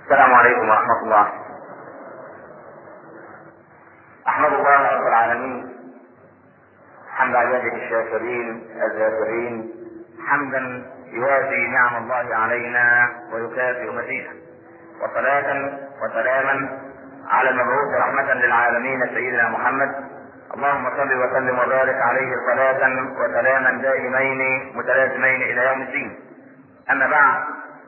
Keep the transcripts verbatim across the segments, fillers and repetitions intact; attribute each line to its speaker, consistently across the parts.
Speaker 1: السلام عليكم ورحمة الله. أحمد الله رب العالمين حمد عباده الشاكرين الذاكرين، حمدا يوافي نعم الله علينا ويكافئ مزيده، وصلاة وسلاما على المبعوث رحمة للعالمين سيدنا محمد. اللهم صل وسلم وبارك عليه صلاة وسلاما دائمين متلازمين إلى يوم الدين. أما بعد،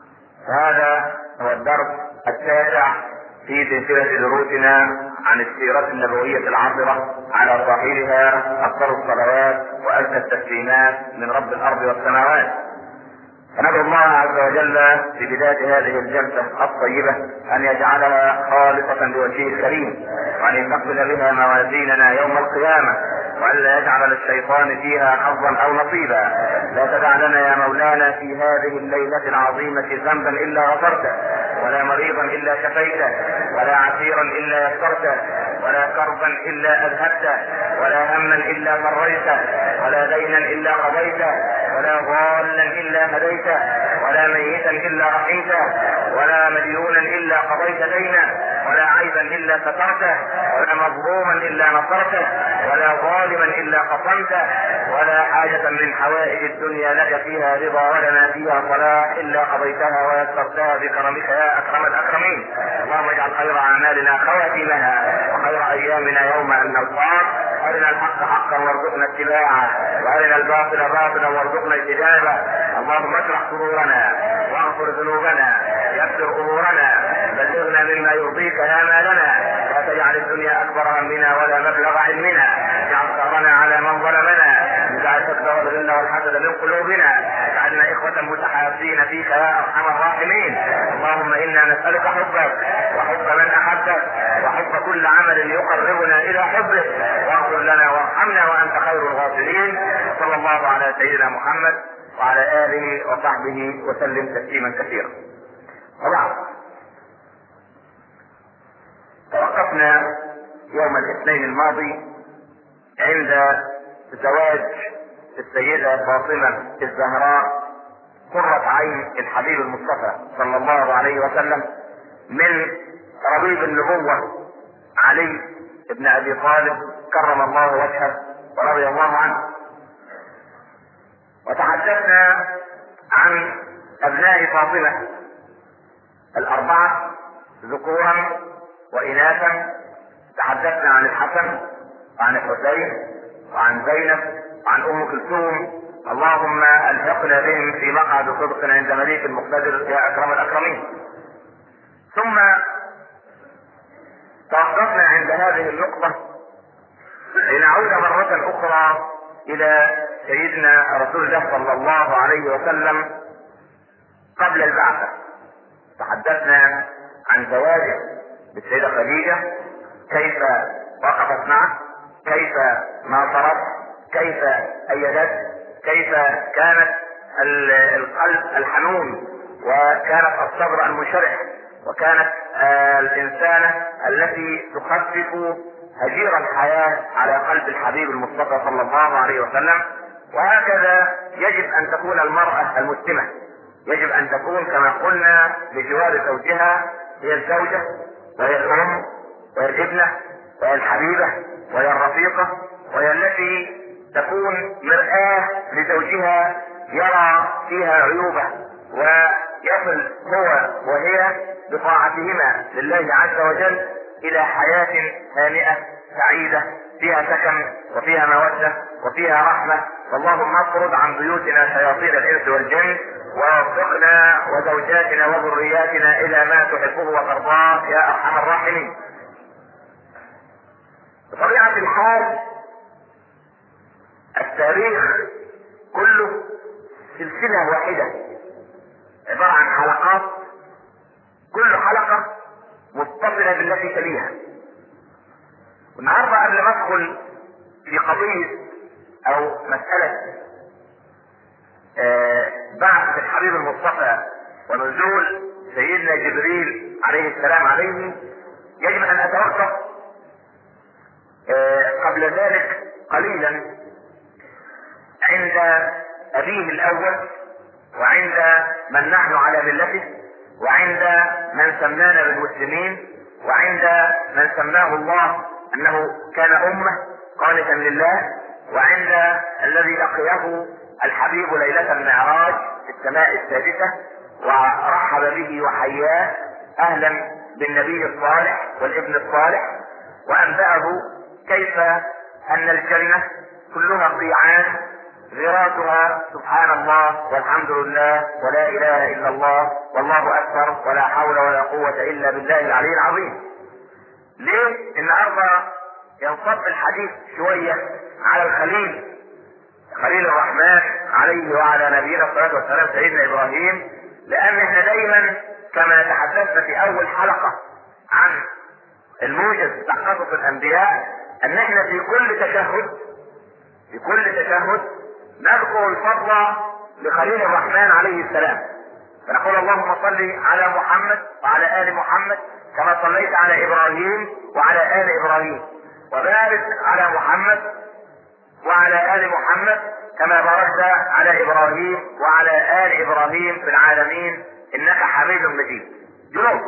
Speaker 1: هذا هو الدرس التاسع في سلسلة دروسنا عن السيرة النبوية العطرة على صاحبها أفضل الصلوات وأزكى التسليمات من رب الأرض والسماوات. فندعو الله عز وجل في بداية هذه الجلسة الطيبة أن يجعلها خالصة لوجهه الكريم، وأن يثقل بها موازيننا يوم القيامة، وألا يجعل للشيطان فيها حظا أو نصيبا. لا تدع لنا يا مولانا في هذه الليلة العظيمة ذنبا إلا غفرته، ولا مريضا إلا شفيته، ولا عسيرا إلا يسرته، ولا كربا إلا أذهبته، ولا هما إلا فريته، ولا دينا إلا قضيته، ولا ضالا إلا هديته، ولا ميتا إلا رحمته، ولا مديونا إلا قضيت دينه، ولا عيبا إلا سترته، ولا مظلوما إلا نصرته، ولا ظالما إلا قصمته، ولا حاجة من حوائج الدنيا لك فيها رضا ولنا فيها صلاح إلا قضيتها ويسرتها بكرمك يا أكرم الأكرمين. اللهم اجعل خير أعمالنا خواتيمها، وخير أيامنا يوم أن نلقاك. أرنا الحق حقا وارزقنا اتباعه، وأرنا الباطل باطلا وارزقنا اجتنابه. اللهم اشرح صدورنا واغفر ذنوبنا، يسر امورنا، بلغنا مما يرضيك يا مالنا. لا تجعل الدنيا اكبر همنا ولا مبلغ علمنا، اجعل ثارنا على من ظلمنا، اجعل الحقد والغل والحسد من قلوبنا، اجعلنا اخوة متحابين فيك يا ارحم الراحمين. اللهم انا نسألك حبك وحب من احبك وحب كل عمل يقربنا الى حبك، واغفر لنا وارحمنا وانت خير الغافرين. صلى الله على سيدنا محمد وعلى آله وصحبه وسلم تسليما كثيرا. وبعد، توقفنا يوم الاثنين الماضي عند زواج السيدة فاطمة الزهراء قرة عين الحبيب المصطفى صلى الله عليه وسلم من ربيب النبوة علي بن أبي طالب كرم الله وجهه ورضي الله عنه. وتحدثنا عن ابناء فاطمة الاربعة ذكورا واناثا. تحدثنا عن الحسن وعن الحسين وعن زينب وعن ام كلثوم. اللهم الحقنا بهم في مقعد صدق عند مليك المقتدر يا اكرم الاكرمين. ثم توقفنا عند هذه النقطة لنعود مرة اخرى الى سيدنا رسول الله صلى الله عليه وسلم قبل البعثة. تحدثنا عن زواجه بالسيدة خديجة، كيف وقفت معه، كيف ناصرت، كيف ايدت، كيف كانت القلب الحنون، وكانت الصبر المنشرح، وكانت الانسانة التي تخفف هجير الحياة على قلب الحبيب المصطفى صلى الله عليه وسلم. وهكذا يجب ان تكون المرأة المسلمة، يجب ان تكون كما قلنا بجوار زوجها، هي الزوجة وهي الام وهي الابنة وهي الحبيبة وهي الرفيقة، وهي التي تكون مرآة لزوجها يرى فيها عيوبه، ويصل هو وهي بطاعتهما لله عز وجل الى حياة هانئة سعيدة فيها سكن وفيها مودة وفيها رحمة. اللهم اطرد عن بيوتنا شياطين الانس والجن، ووفقنا وزوجاتنا وذرياتنا الى ما تحبه وترضاه يا ارحم الراحمين. بطبيعة الحال التاريخ كله سلسلة واحدة عبارة عن حلقات، كل حلقة متصلة بالتي تليها. والنهارده قبل ما ادخل في قضية او مسألة آه بعث الحبيب المصطفى ونزول سيدنا جبريل عليه السلام عليه، يجب ان اتوقف آه قبل ذلك قليلا عند ابيه الاول وعند من نحن على ملته وعند من سمانا بالمسلمين، وعند من سماه الله انه كان امه قانتا لله، وعند الذي لقيه الحبيب ليلة المعراج في السماء السادسة ورحب به وحياه اهلا بالنبي الصالح والابن الصالح، وانبأه كيف ان الجنة كلها قيعان غراتها سبحان الله والحمد لله ولا اله الا الله والله اكبر ولا حول ولا قوة الا بالله العلي العظيم. ليه النهارده ينصب الحديث شوية على الخليل خليل الرحمن عليه وعلى نبينا الصلاة والسلام سيدنا ابراهيم؟ لان احنا دايما كما تحدثنا في اول حلقة عن الموجز بتاع قصص الانبياء ان احنا في كل تشهد في كل تشهد نذكر الفضل لخليل الرحمن عليه السلام، فنقول اللهم صل على محمد وعلى ال محمد كما صليت على ابراهيم وعلى ال ابراهيم، وبارك على محمد وعلى ال محمد كما باركت على ابراهيم وعلى ال ابراهيم في العالمين انك حميد مجيد. جنوب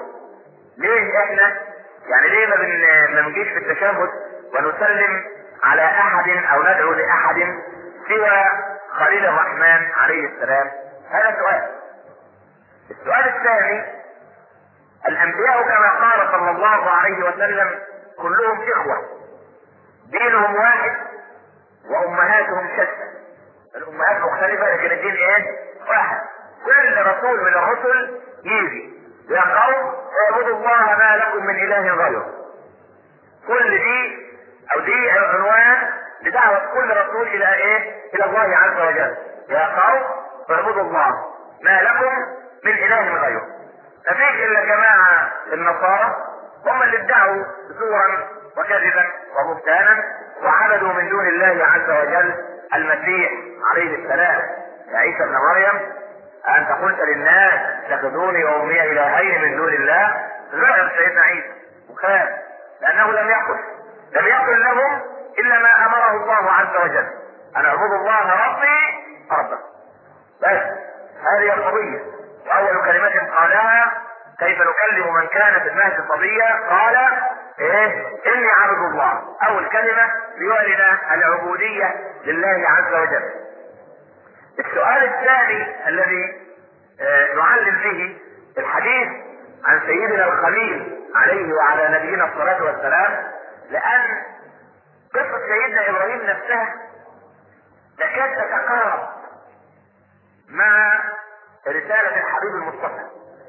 Speaker 1: ليه احنا يعني ليه ما, بن... ما نجيش في التشهد ونسلم على احد او ندعو لاحد سوى خليل الرحمن عليه السلام؟ هذا سؤال. السؤال الثاني، الانبياء كما قال صلى الله عليه وسلم كلهم اخوة دينهم واحد وامهاتهم شتى. الامهات مختلفة لكن الدين ايه؟ واحد. كل رسول من الرسل يجي يا قوم اعبدوا الله ما لكم من اله غيره. كل دي او دي عنوان لدعوة كل رسول الى ايه؟ الى الله عز وجل. يا قوم اعبدوا الله ما لكم من اله غيره. مفيش الا جماعة النصارى هم اللي ادعوا زورا وكذبا وبهتانا وعبدوا من دون الله عز وجل المسيح عليه السلام. يا عيسى ابن مريم أنت قلت للناس اتخذوني وأمي إلهين من دون الله؟ غير سيدنا عيسى وخاف لأنه لم يقل لم يقل لهم إلا ما أمره الله عز وجل، أن اعبدوا الله ربي ربكم. بس هذه القضية. وأول كلمة قالها كيف نكلم من كان في المهد صبيا؟ قال إيه؟ إني عبد الله. أول كلمة ليعلن العبودية لله عز وجل. السؤال الثاني الذي آه نعلم به الحديث عن سيدنا الخليل عليه وعلى نبينا الصلاة والسلام، لأن قصة سيدنا إبراهيم نفسها تكاد تتقارب مع رسالة الحبيب المصطفى.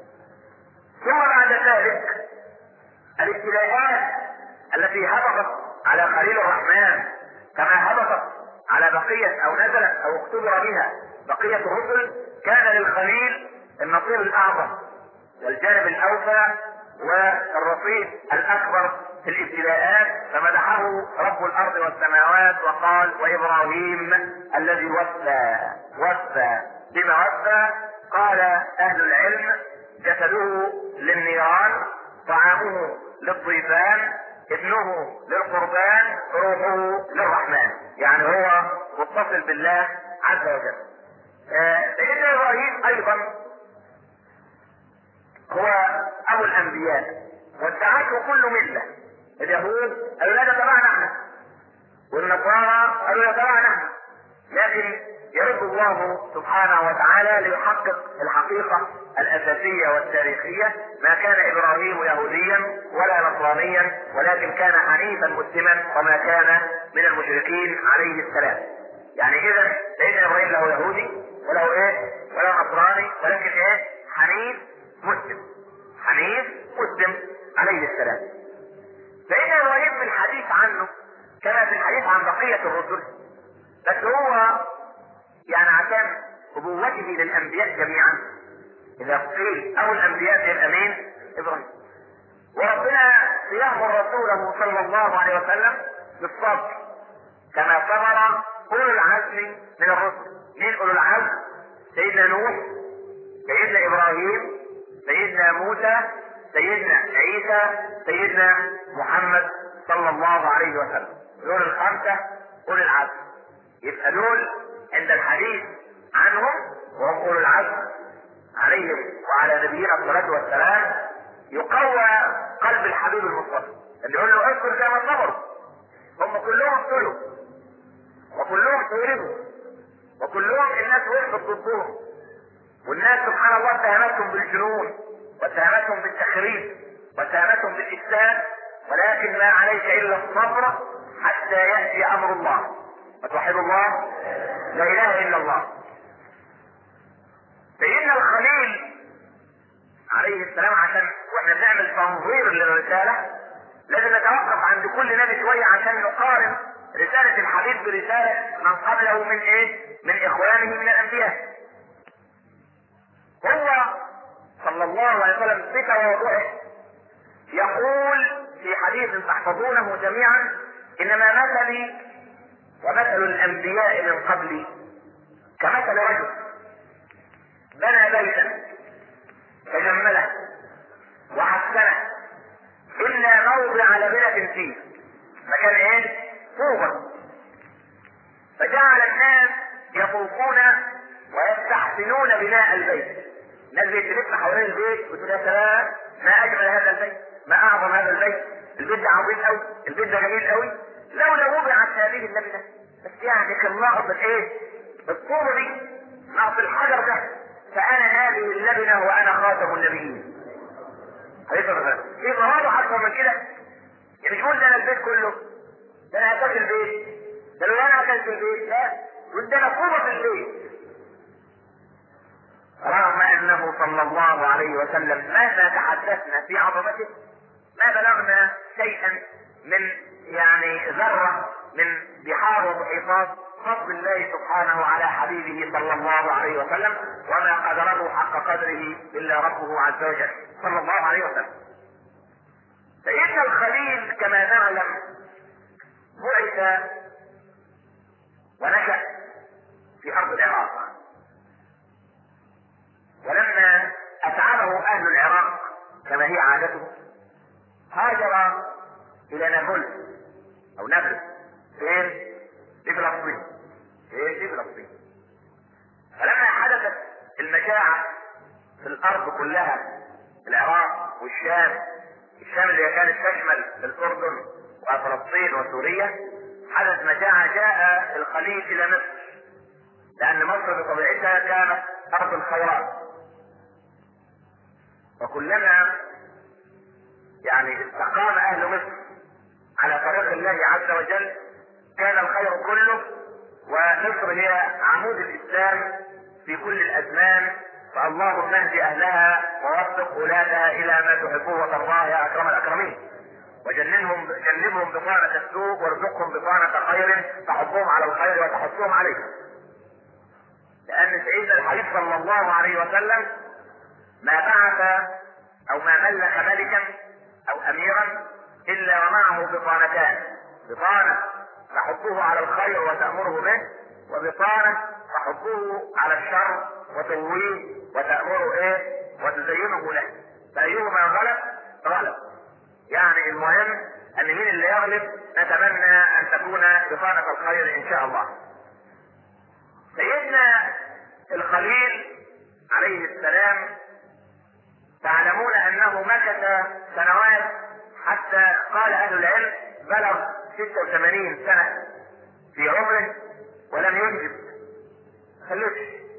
Speaker 1: ثم بعد ذلك الابتلاءات التي هبطت على خليل الرحمن كما هبطت على بقية او نزلت او اختبر بها بقية الرسل، كان للخليل النصيب الاعظم والجانب الاوفى والرصيد الاكبر في الابتلاءات، فمدحه رب الارض والسماوات وقال وابراهيم الذي وفى. وفى بما وفى؟ قال اهل العلم جسده للنيران، طعامه للضيفان، ابنه للقربان، روحه للرحمن. يعني هو متصل بالله عز وجل. سيدنا آه ابراهيم ايضا هو ابو الانبياء وادعته كل مله. اليهود قالوا لا ده تبعنا احنا، والنصارى قالوا لا تبعنا احنا، لكن يرد الله سبحانه وتعالى ليحقق الحقيقة الأساسية والتاريخية. ما كان إبراهيم يهوديا ولا نصرانيا ولكن كان حنيفا مسلما وما كان من المشركين عليه السلام. يعني إذا سيدنا إبراهيم له يهودي وله إيه ولا نصراني، ولكن إيه حنيف مسلم. حنيف مسلم عليه السلام. سيدنا إبراهيم في الحديث عنه كما في الحديث عن بقية الرسل، بس هو يعني عشان ابوته للانبياء جميعا اذا قيل او الانبياء يبقى مين؟ ابراهيم. وربنا يامر رسوله صلى الله عليه وسلم بالصبر كما صبر اولو العزم من الرسل. مين اولو العزم؟ سيدنا نوح، سيدنا ابراهيم، سيدنا موسى، سيدنا عيسى، سيدنا محمد صلى الله عليه وسلم. دول الخمسه اولو العزم. يبقى دول عند الحديث عنهم وهم اولو العزم عليهم وعلى نبينا الصلاة والسلام يقوى قلب الحبيب المصطفى، اللي يقول له اذكر كما صبروا. هم كلهم ابتلوا وكلهم تورثوا وكلهم الناس وقفت ضدهم، والناس سبحان الله اتهمتهم بالجنون واتهمتهم بالتخريب واتهمتهم بالافساد، ولكن ما عليك الا الصبر حتى ياتي امر الله. وتوحد الله، لا اله الا الله. سيدنا الخليل عليه السلام، عشان واحنا بنعمل تنظير للرساله لازم نتوقف عند كل نبي شويه عشان نقارن رساله الحبيب برساله من قبله من ايه؟ من اخوانه من الانبياء. هو صلى الله عليه وسلم في تواضعه يقول في حديث تحفظونه جميعا: انما مثلي ومثل الانبياء من قبلي كمثل رجل بنى بيتا فجمله وحسنه الا موضع لبنة فيه، مكان ايه؟ طوبة. فجعل الناس يطوفون ويستحسنون بناء البيت. الناس بتلف حوالين البيت وتقول يا سلام ما اجمل هذا البيت، ما اعظم هذا البيت، البيت ده عظيم قوي، البيت ده جميل قوي. لولا وضعت هذه اللبنه، بس يعني كان ناقص الايه؟ الطوبه دي، ناقص الحجر ده. فانا هذه اللبنه وانا خاتم النبيين. في تواضع اكثر من كده؟ يعني مش قول ده انا البيت كله، ده انا هتاكل البيت، ده لو انا اكلت البيت، لا، وده انا طوبه في البيت. رغم انه صلى الله عليه وسلم مهما تحدثنا في عظمته ما بلغنا شيئا من يعني ذرة من بحار ومحيطات فضل الله سبحانه على حبيبه صلى الله عليه وسلم، وما قدره حق قدره الا ربه عز وجل صلى الله عليه وسلم. سيدنا الخليل كما نعلم بعث ونشأ في ارض العراق، ولما اتعبه اهل العراق كما هي عادته هاجر الى نابلس او نابلس. فين؟ في فلسطين. فين؟ في فلسطين. فلما حدثت المجاعة في الارض كلها، العراق والشام، الشام اللي كانت تشمل الاردن وفلسطين وسوريا، حدث مجاعة، جاء الخليل الى مصر، لان مصر بطبيعتها كانت ارض الخيرات، وكلما يعني استقام اهل مصر على طريق الله عز وجل كان الخير كله. ومصر هي عمود الاسلام في كل الازمان، فاللهم اهد اهلها ووفق اولادها الى ما تحبوه وترضاه يا اكرم الاكرمين، وجنبهم جنبهم بطانة السوء وارزقهم بطانة خير تحضهم على الخير وتحثهم عليه. لان سيدنا الحبيب صلى الله عليه وسلم ما بعث او ما ملك ملكا او اميرا الا ومعه بطانتان: بطانة تحضه على الخير وتأمره به، وبطانة تحضه على الشر وتغويه وتأمره ايه؟ وتزينه له. فأيهما غلب غلب. يعني المهم ان مين اللي يغلب؟ نتمنى ان تكون بطانة الخير ان شاء الله. سيدنا الخليل عليه السلام تعلمون انه مكث سنوات حتى قال اهل العلم بلغ ستة وثمانين سنة في عمره ولم ينجب. خلوش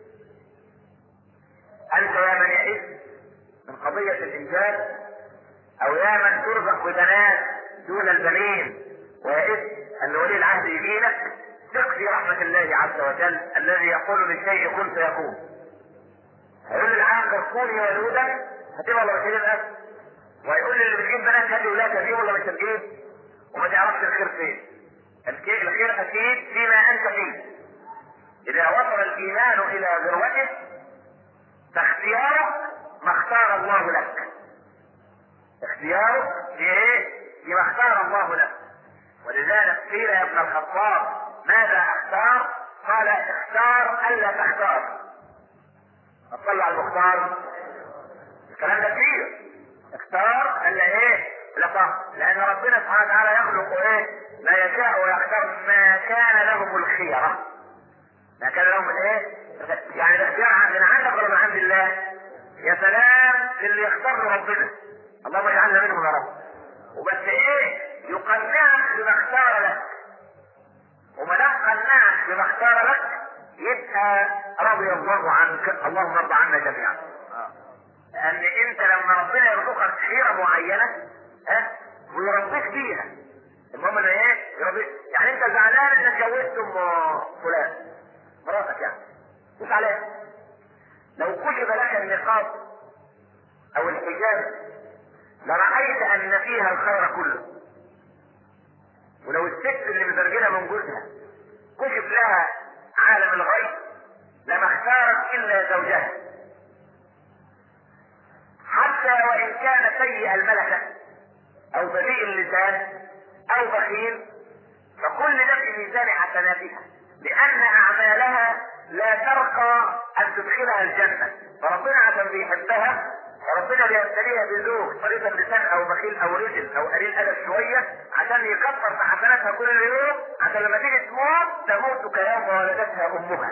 Speaker 1: انت يا من يئس من قضية الانجاب، او يا من ترزق ببنات دون البنين ويئس ان ولي العهد يجيلك، ثق في رحمة الله عز وجل الذي يقول للشيء كن فيكون. هيقول للعاقر كوني ولودا هتبقى ولا مش هتبقى، ويقول اللي بتجيب بنات هاتي ولاد هتجيب ولا مش هتجيب، وما تعرفش الخير فين. الخير اكيد فيما انت فيه. اذا وصل الايمان الى ذروته فاختيارك ما اختار الله لك. اختيارك في ايه؟ فيما اختار الله لك. ولذلك قيل يا ابن الخطاب ماذا اختار؟ قال اختار الا تختار. اطلع على المختار الكلام ده كتير. اختار الا ايه؟ لا صح. لان ربنا سبحانه وتعالى يخلق ايه؟ ما يشاء ويختار ما كان لهم الخيرة. ما كان لهم الايه؟ يعني الاختيار عندنا عندك ولا من عند الله؟ يا سلام اللي يختار له ربنا، اللهم اجعلنا منهم يا رب. وبس ايه؟ يقنعك بما اختار لك، وما دام قنعك بما اختار لك يبقى رضي الله عنك، اللهم ارضى عنا جميعا. لان انت لما ربنا يرزقك خيره معينه ها ويربيك فيها، المهم ان ايه؟ يربيك. يعني انت زعلان انك اتجوزت ام فلان مراتك، يعني مش عليها. لو كشف لك النقاب او الحجاب لرأيت ان فيها الخير كله. ولو الست اللي مزرجنه من جوزها كشف لها عالم الغيب لما اختارت الا زوجها، حتى وان كان سيء الملكه او بذيء اللسان او بخيل، فكل ده في ميزان حسناتها، لان اعمالها لا ترقى ان تدخلها الجنه. فربنا عشان بيحبها فربنا بيبتليها بزوج طريق اللسان او بخيل او رجل او قليل ادب شويه عشان يكبر في حسناتها كل يوم، عشان لما تيجي تموت تموت كيوم ولدتها امها.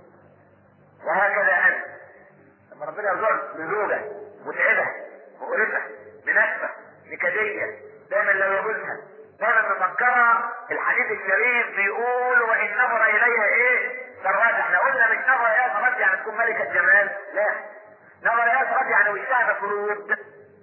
Speaker 1: وهكذا انت لما ربنا يرزقك بزوجه متعبه مقرفه مناسبه نكديه دايما لو يقولها دايما مفكره، الحديث الشريف بيقول وان نظر اليها ايه؟ سرات. احنا قلنا مش نظر اليها سرات يعني تكون ملكه جمال، لا، نظر اليها سرات يعني وشها مفروض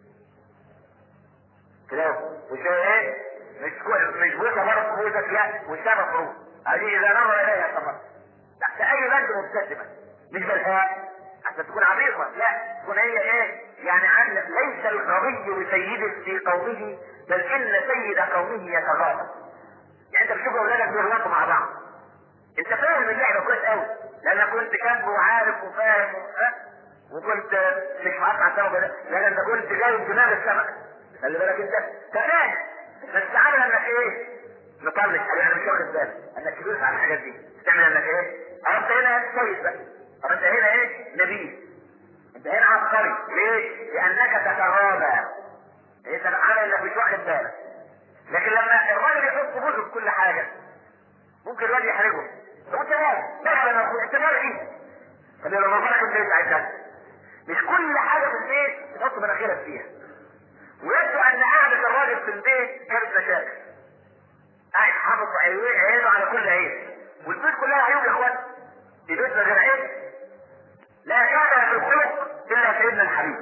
Speaker 1: كده، وشها ايه؟ مش مش بوسه برضه بوسك، لا، وشها مفروض. هذه اذا نظر اليها سرات تحت اي بند مبتسمه، مش بالهاء عشان تكون عبيطه، لا، تكون هي ايه؟ يعني عن ليس الغبي بسيد في قومه بل ان سيد قومه يتغاضى. يعني انت بتشوف اولادك بيغلطوا مع بعض، انت فاهم اللعبه كويس قوي لانك كنت كاتب وعارف وفاهم ها وكنت مش هقطع سوا كده، لان انت كنت جايب دماغ السمك. خلي بالك انت تمام، بس عامل انك ايه؟ مطلق يعني مش واخد بالك انك تدوس على الحاجات دي، تعمل انك ايه؟ اه انت هنا سيد بقى، طب انت هنا ايه؟ نبيل، انت هنا عبقري. ليه؟ لانك تتغاضى، انت عامل انك مش واخد بالك. لكن لما الراجل يحط بوزه في كل حاجه ممكن الراجل يحرجه، هو تمام مثلا اعتبار ايه؟ طب لو نظرك البيت عايزك مش كل حاجه في البيت تحط مناخيرك فيها. ويبدو ان قعده الراجل في البيت كانت مشاكل، قاعد حاطط عينه على كل عيب، والبيت كلها عيوب يا اخوان. في بيت غير عيب لا كان في الخلق الا سيدنا الحبيب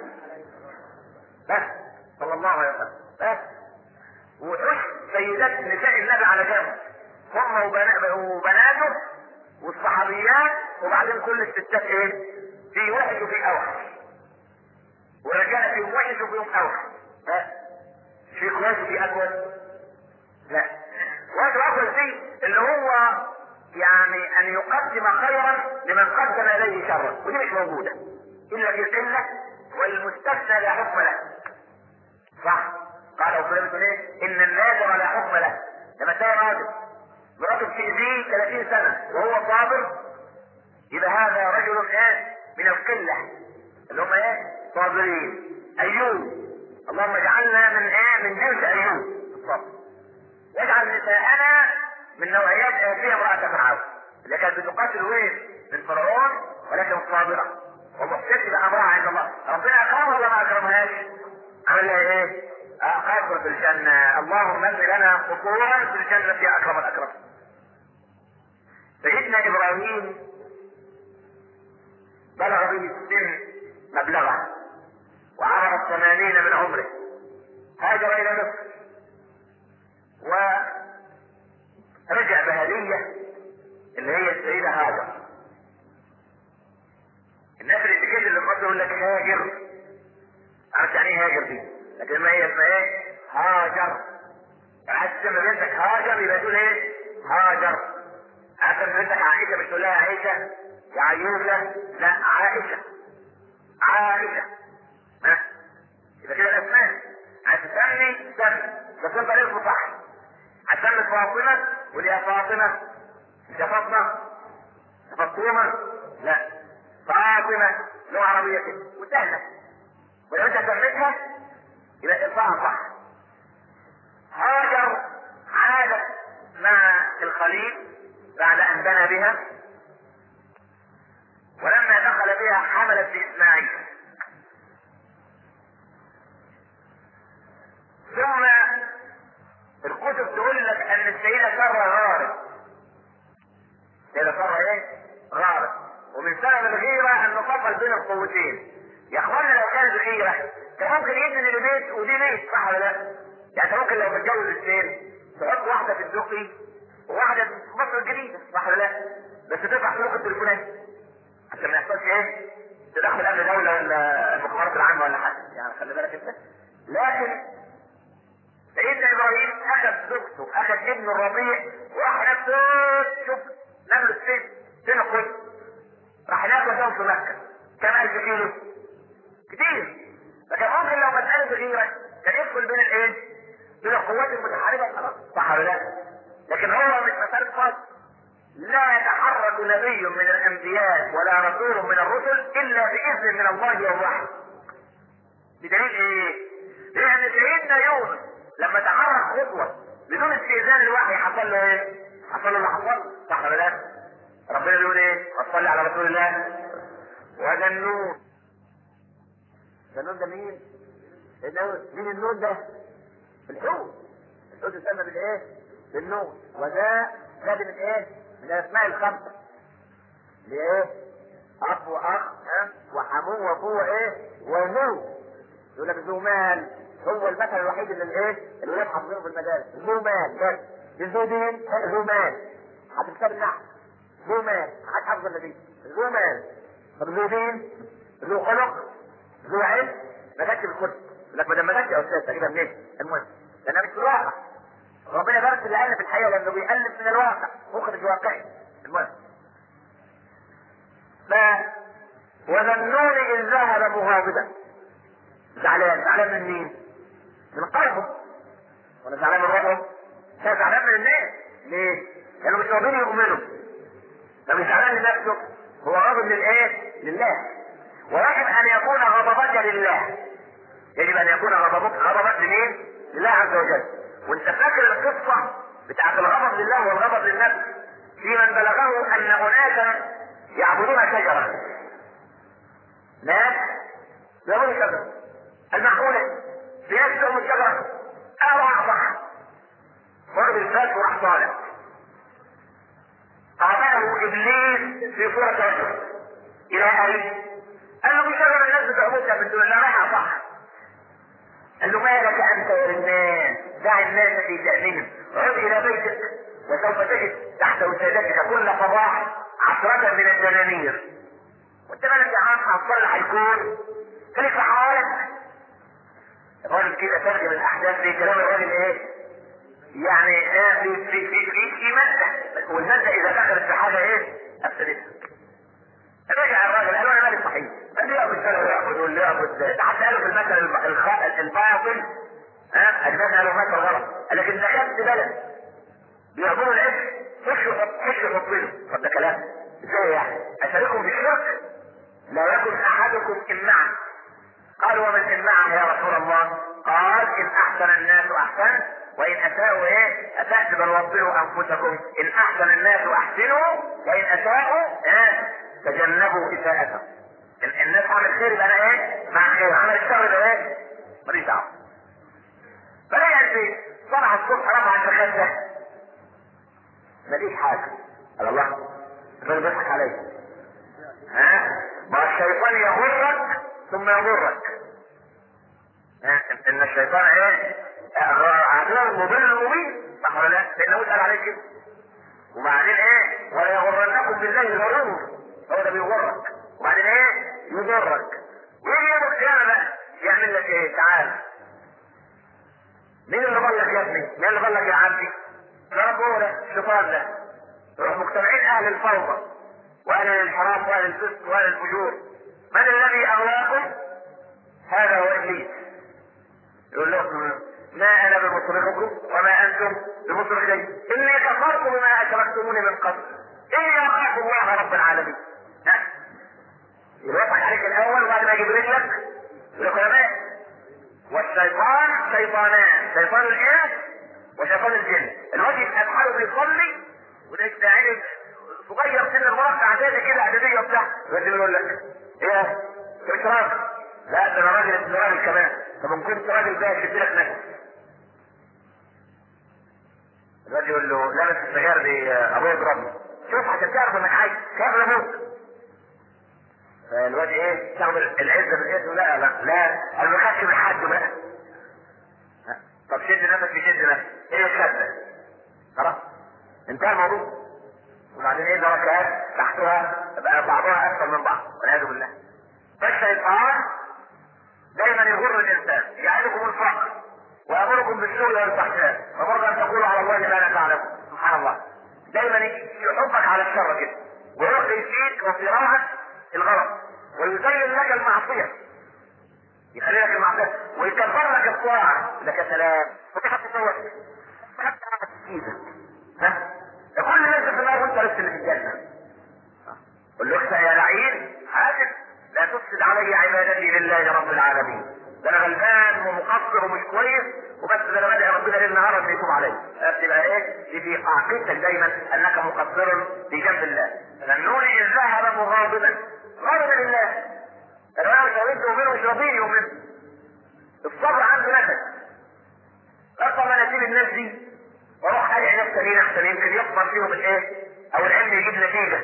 Speaker 1: بس صلى الله عليه وسلم بس. وحش سيدات نساء النبي على جنب هم وبناته والصحابيات، وبعدين كل الستات ايه؟ في وحش وفي اوحش، ورجاله فيهم وحش وفيهم اوحش، لا في كويس وفي اكوس، لا واحد اكوس دي اللي هو يعني ان يقدم خيرا لمن قدم اليه شرا، ودي مش موجوده الا في قله، والمستثنى لا حكم له. صح؟ قال ابو سليمان ايه؟ ان النادر لا حكم له. لما تلاقي راجل مراته بتأذيه ثلاثين سنه وهو صابر يبقى هذا رجل ايه؟ من القله اللي هم ايه؟ صابرين. ايوب، اللهم اجعلنا من ايه؟ من جنس ايوب الصبر. واجعل نساءنا من نوعيات آسيا امرأة فرعون اللي كانت بتقاتل وين؟ من فرعون ولكن صابرة ومحتسبة امرها عند الله. ربنا اكرمها ولا ما اكرمهاش؟ عمل لها ايه؟ قصر في الجنة. اللهم ابن لنا قصورا في الجنة يا اكرم الاكرم. سيدنا ابراهيم بلغ به السن مبلغه وعبر الثمانين من عمره، هاجر الى مصر ورجع بهدية اللي هي السيدة هاجر. الناس اللي تجد اللي مصر يقول لك هاجر، عارف يعني ايه هاجر دي؟ لكن ما هي اسمها ايه؟ هاجر. عايز تسمى بنتك هاجر يبقى تقول ايه؟ هاجر. عارف ان بنتك عائشة مش تقول لها عائشة يا عيوشة، لا عائشة عائشة. ها؟ يبقى كده الاسماء عايز تسمي سمي بس انت اسمه صح. هتسمي فاطمة قول يا فاطمة مش يا فاطمة يا فاطمة، لا فاطمة لغة عربية كده وسهلة، ولو انت سميتها يبقى اسمها صح. هاجر عادت مع الخليل بعد ان بنى بها، ولما دخل بها حملت باسماعيل الكتب تقول لك ان السيدة سارة غارت. السيدة سارة ايه؟ غارت. ومن سبب الغيرة انه فصل بين القوتين. يا اخوانا لو كانت غيرة كان ممكن يدن لبيت ودي بيت، صح ولا لا؟ يعني انت ممكن لو متجوز اثنين تحط واحدة في الدقي وواحدة في مصر الجديدة، صح ولا لا؟ بس تدفع فلوس التليفونات عشان ما يحصلش ايه؟ تدخل امن دولة ولا المخابرات العامة ولا حاجة، يعني خلي بالك انت. لكن سيدنا ابراهيم اخذ زوجته، اخذ ابنه الرضيع وراح نفسه شوف نمل السن سنة كله راح ناكل يوم في مكة كم ألف كيلو كتير. فكان ممكن لو مسألة غيرة كان يدخل بين الايه؟ بين القوات المتحاربة خلاص، صح ولا لا؟ لكن هو مش مسألة فرض. لا يتحرك نبي من الانبياء ولا رسول من الرسل الا باذن من الله والوحي. بدليل ايه؟ لان سيدنا يونس لما تحرك خطوه بدون استئذان الوحي حصل له ايه؟ حصل له اللي حصل، صح ولا لا؟ ربنا بيقول ايه؟ وصلي على رسول الله. وذنون. ذنون ده مين؟ مين النون ده؟ الحوت. الحوت يسمى بالايه؟ بالنون. وذا ده من ايه؟ من الاسماء الخمسه. ليه؟ اب واخ ها وحمو واخوه ايه؟ وذو. يقول لك ذو مال. هو المثل الوحيد اللي الايه؟ اللي ولاد حافظينه في المدارس. ذو مال بس. ذو دين ذو مال. حتى كتاب النحو. ذو مال. حد حافظ النبي. ذو مال. طب ذو دين؟ ذو خلق؟ ذو علم؟ ما جاتش بالكتب. يقول لك ما دام ما جاتش يا استاذ تجيبها منين؟ المهم لانها مش في الواقع. ربنا بارك اللي ألف الحقيقة لأنه بيألف من الواقع مخرج واقعي. المهم ف وذنون إذ ذهب مغاضبا. زعلان. زعلان من مين؟ من قلبه. ولا زعلان من ربه؟ كان زعلان من الناس. ليه؟ لأنه مش راضين يؤمنوا. لو مش زعلان لنفسه هو غاضب للإيه؟ لله. ويجب أن يكون غضبك لله. يجب أن يكون غضبك غضبك لمين؟ لله عز وجل. وانت فاكر القصة بتاعت الغضب لله والغضب للنفس في من بلغه ان اناسا يعبدون شجرة. ناس يعبدون شجرة المعقولة في ناس تؤمن الشجرة اروع صح ضرب الفاس وراح طالع قابله ابليس في صورة رجل الى ايه؟ قال له في شجرة الناس بتعبدها من دون الله رايحة صح. قال له ما لك انت والناس دع الناس في شأنهم عد الى بيتك وسوف تجد تحت وسادتك كل صباح عشرة من الدنانير. وانت مالك يا عم هتصلح الكون خليك في حوالك. الراجل كده ترجم الاحداث دي كلام الراجل ايه؟ يعني ايه في في في في, في مادة والمادة اذا دخلت في حاجة ايه؟ افسدتها. رجع الراجل قال له انا مالي صحيح. قال له يعبد كذا ويعبد واللي يعبد حتى قالوا في المثل الباطل ها اجنبنا قالوا مثل غلط. قال لك ان دخلت بلد بيعبدوا العجل خشوا خشوا يفضلوا. طب ده كلام ازاي يعني؟ اشاركهم في الشرك؟ لا يكن احدكم امعا. قالوا ومن امعا يا رسول الله؟ قال ان احسن الناس احسن وان اساءوا ايه؟ اسأت بل وصلوا انفسكم. ان احسن الناس احسنوا وان اساءوا ايه؟ تجنبوا اساءتهم. الناس عمل خير يبقى انا ايه؟ مع خير. عمل الشر يبقى ايه؟ ماليش دعوه. فرجع البيت طلع الصبح رفع المخده ماليش حاجه. قال الله الراجل بيضحك عليا. ها؟ ما الشيطان يغرك ثم يضرك. ها؟ ان الشيطان ايه؟ عدو مضل مبين، صح ولا لا؟ لانه يسال عليك كده. وبعدين ايه؟ ولا يغرنكم بالله الغرور. هو ده بيغرك. وبعدين ايه؟ يضرك. ويجي يوم القيامه بقى يعمل لك ايه؟ تعال. مين اللي بلغ يا ابني؟ مين اللي بلغ يا عبدي؟ يا رب هو ده الشيطان ده. يروح مجتمعين اهل الفوضى واهل الانحراف واهل الفسق واهل الفجور. من الذي اغواكم؟ هذا هو ابليس. يقول لهم ما انا بمصرخكم وما انتم بمصرخي اني كفرت بما اشركتموني من قبل اني اخاف الله رب العالمين. ها؟ يوضح عليك الاول وبعد ما يجيب رجلك يقول لك مات. والشيطان شيطانان، شيطان الانس وشيطان الجن. الوجه ادخله بيصلي وده يستعين صغير سن المراهقه اعدادي كده اعداديه وبتاع لازم يقول لك ايه؟ مش راجل. لا ده انا راجل ابن راجل كمان. طب ان كنت راجل بقى شد لك نفسك. الواد يقول له لابس السجاير دي ابويا يضربني. شوف عشان تعرف انك عايز كيف ابوك. فالواد ايه تاخد العزه بالاسم. لا لا لا انا ما خدش من حد بقى. طب شد نفسك بشد نفسك. ايه الشده؟ خلاص انتهى الموضوع. وبعدين ايه دركات تحتها بقى بعضها اكثر من بعض والعياذ بالله. فالشيطان دايما يغر الانسان يعدكم الفقر ويامركم بالسوء والفحشاء وبرضه ان تقولوا على الله ما لا تعلمون. سبحان الله. دايما يحبك على الشر كده ويخرج فيك وفي روعك الغلط ويزين لك المعصيه. يخلي لك المعصيه ويكبر لك الطاعه. لك سلام وتحط صور ها كل الناس في النار وانت لسه اللي في الجنه. قل له اخسأ يا لعين حاسب لا تفسد علي عبادتي لله رب العالمين. ده انا غلبان ومقصر ومش كويس وبس ده انا بدعي ربنا ليل نهار انه يتوب علي. تبقى ايه؟ دي في عقيدتك دايما انك مقصر في جنب الله. فالنون اذ ذهب مغاضبا غاضبا لله. انا مش راضي ومنه مش راضيني يومين. الصبر عنده نفس. اصلا انا اسيب الناس دي واروح ادعي ناس تانيين احسن يمكن يكبر فيهم الايه؟ او العلم يجيب نتيجه.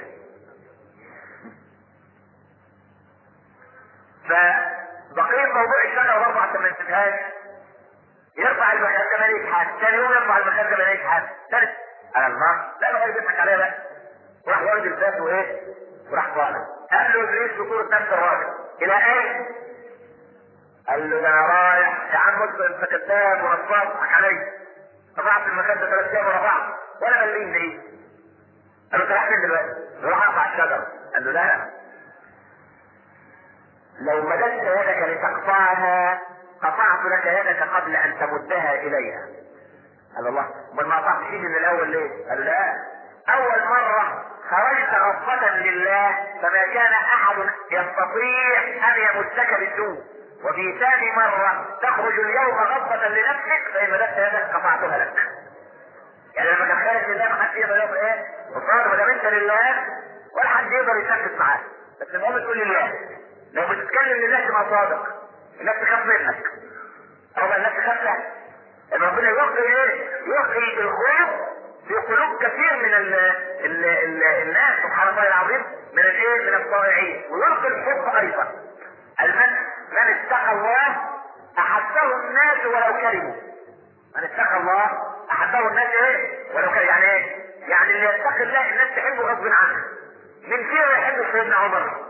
Speaker 1: فبقية موضوع الشجرة برضه عشان ما نسيبهاش. يرفع المخدة ما يجحد، ثاني يوم يرفع المخدة ما يجحد، ثالث على الله لا لا غير يضحك عليها بقى. وراح ورد الفاس وايه؟ وراح طالع. قال له ابليس بصورة نفس الراجل الى اين؟ قال له ده انا رايح يا عم انت كذاب ونصاب اضحك عليا. رفعت المخدة ثلاث ايام ورا بعض ولا بلغني ايه؟ قال له تروح فين دلوقتي؟ راح اقطع الشجرة. قال له لا لو مددت يدك لتقطعها قطعت لك يدك قبل ان تمدها اليها. قال الله امال ما قطعتش ايدي من الاول ليه؟ قال لا اول مرة خرجت غضبة لله فما كان احد يستطيع ان يمدك بالسوء، وفي ثاني مرة تخرج اليوم غضبة لنفسك فان مددت يدك قطعتها لك. يعني لما تخرج لله ما حد يقدر يقول ايه؟ وصار ما دام انت لله ولا حد يقدر يتنفس معاك. بس المهم تقول لله. لو بتتكلم لله تبقى صادق الناس تخاف منك او الناس تخاف لك. ان ربنا يوقي ايه؟ يوقي الخوف في قلوب كثير من ال ال ال الناس سبحان الله العظيم من الايه؟ من الطائعين. ويلقي الحب ايضا. المن من اتقى الله احبه الناس ولو كرهوا. من اتقى الله احبه الناس ايه؟ ولو كرهوا. يعني ايه؟ يعني اللي يتقي الله الناس تحبه غصب عنه. من فينا ما يحب سيدنا عمر؟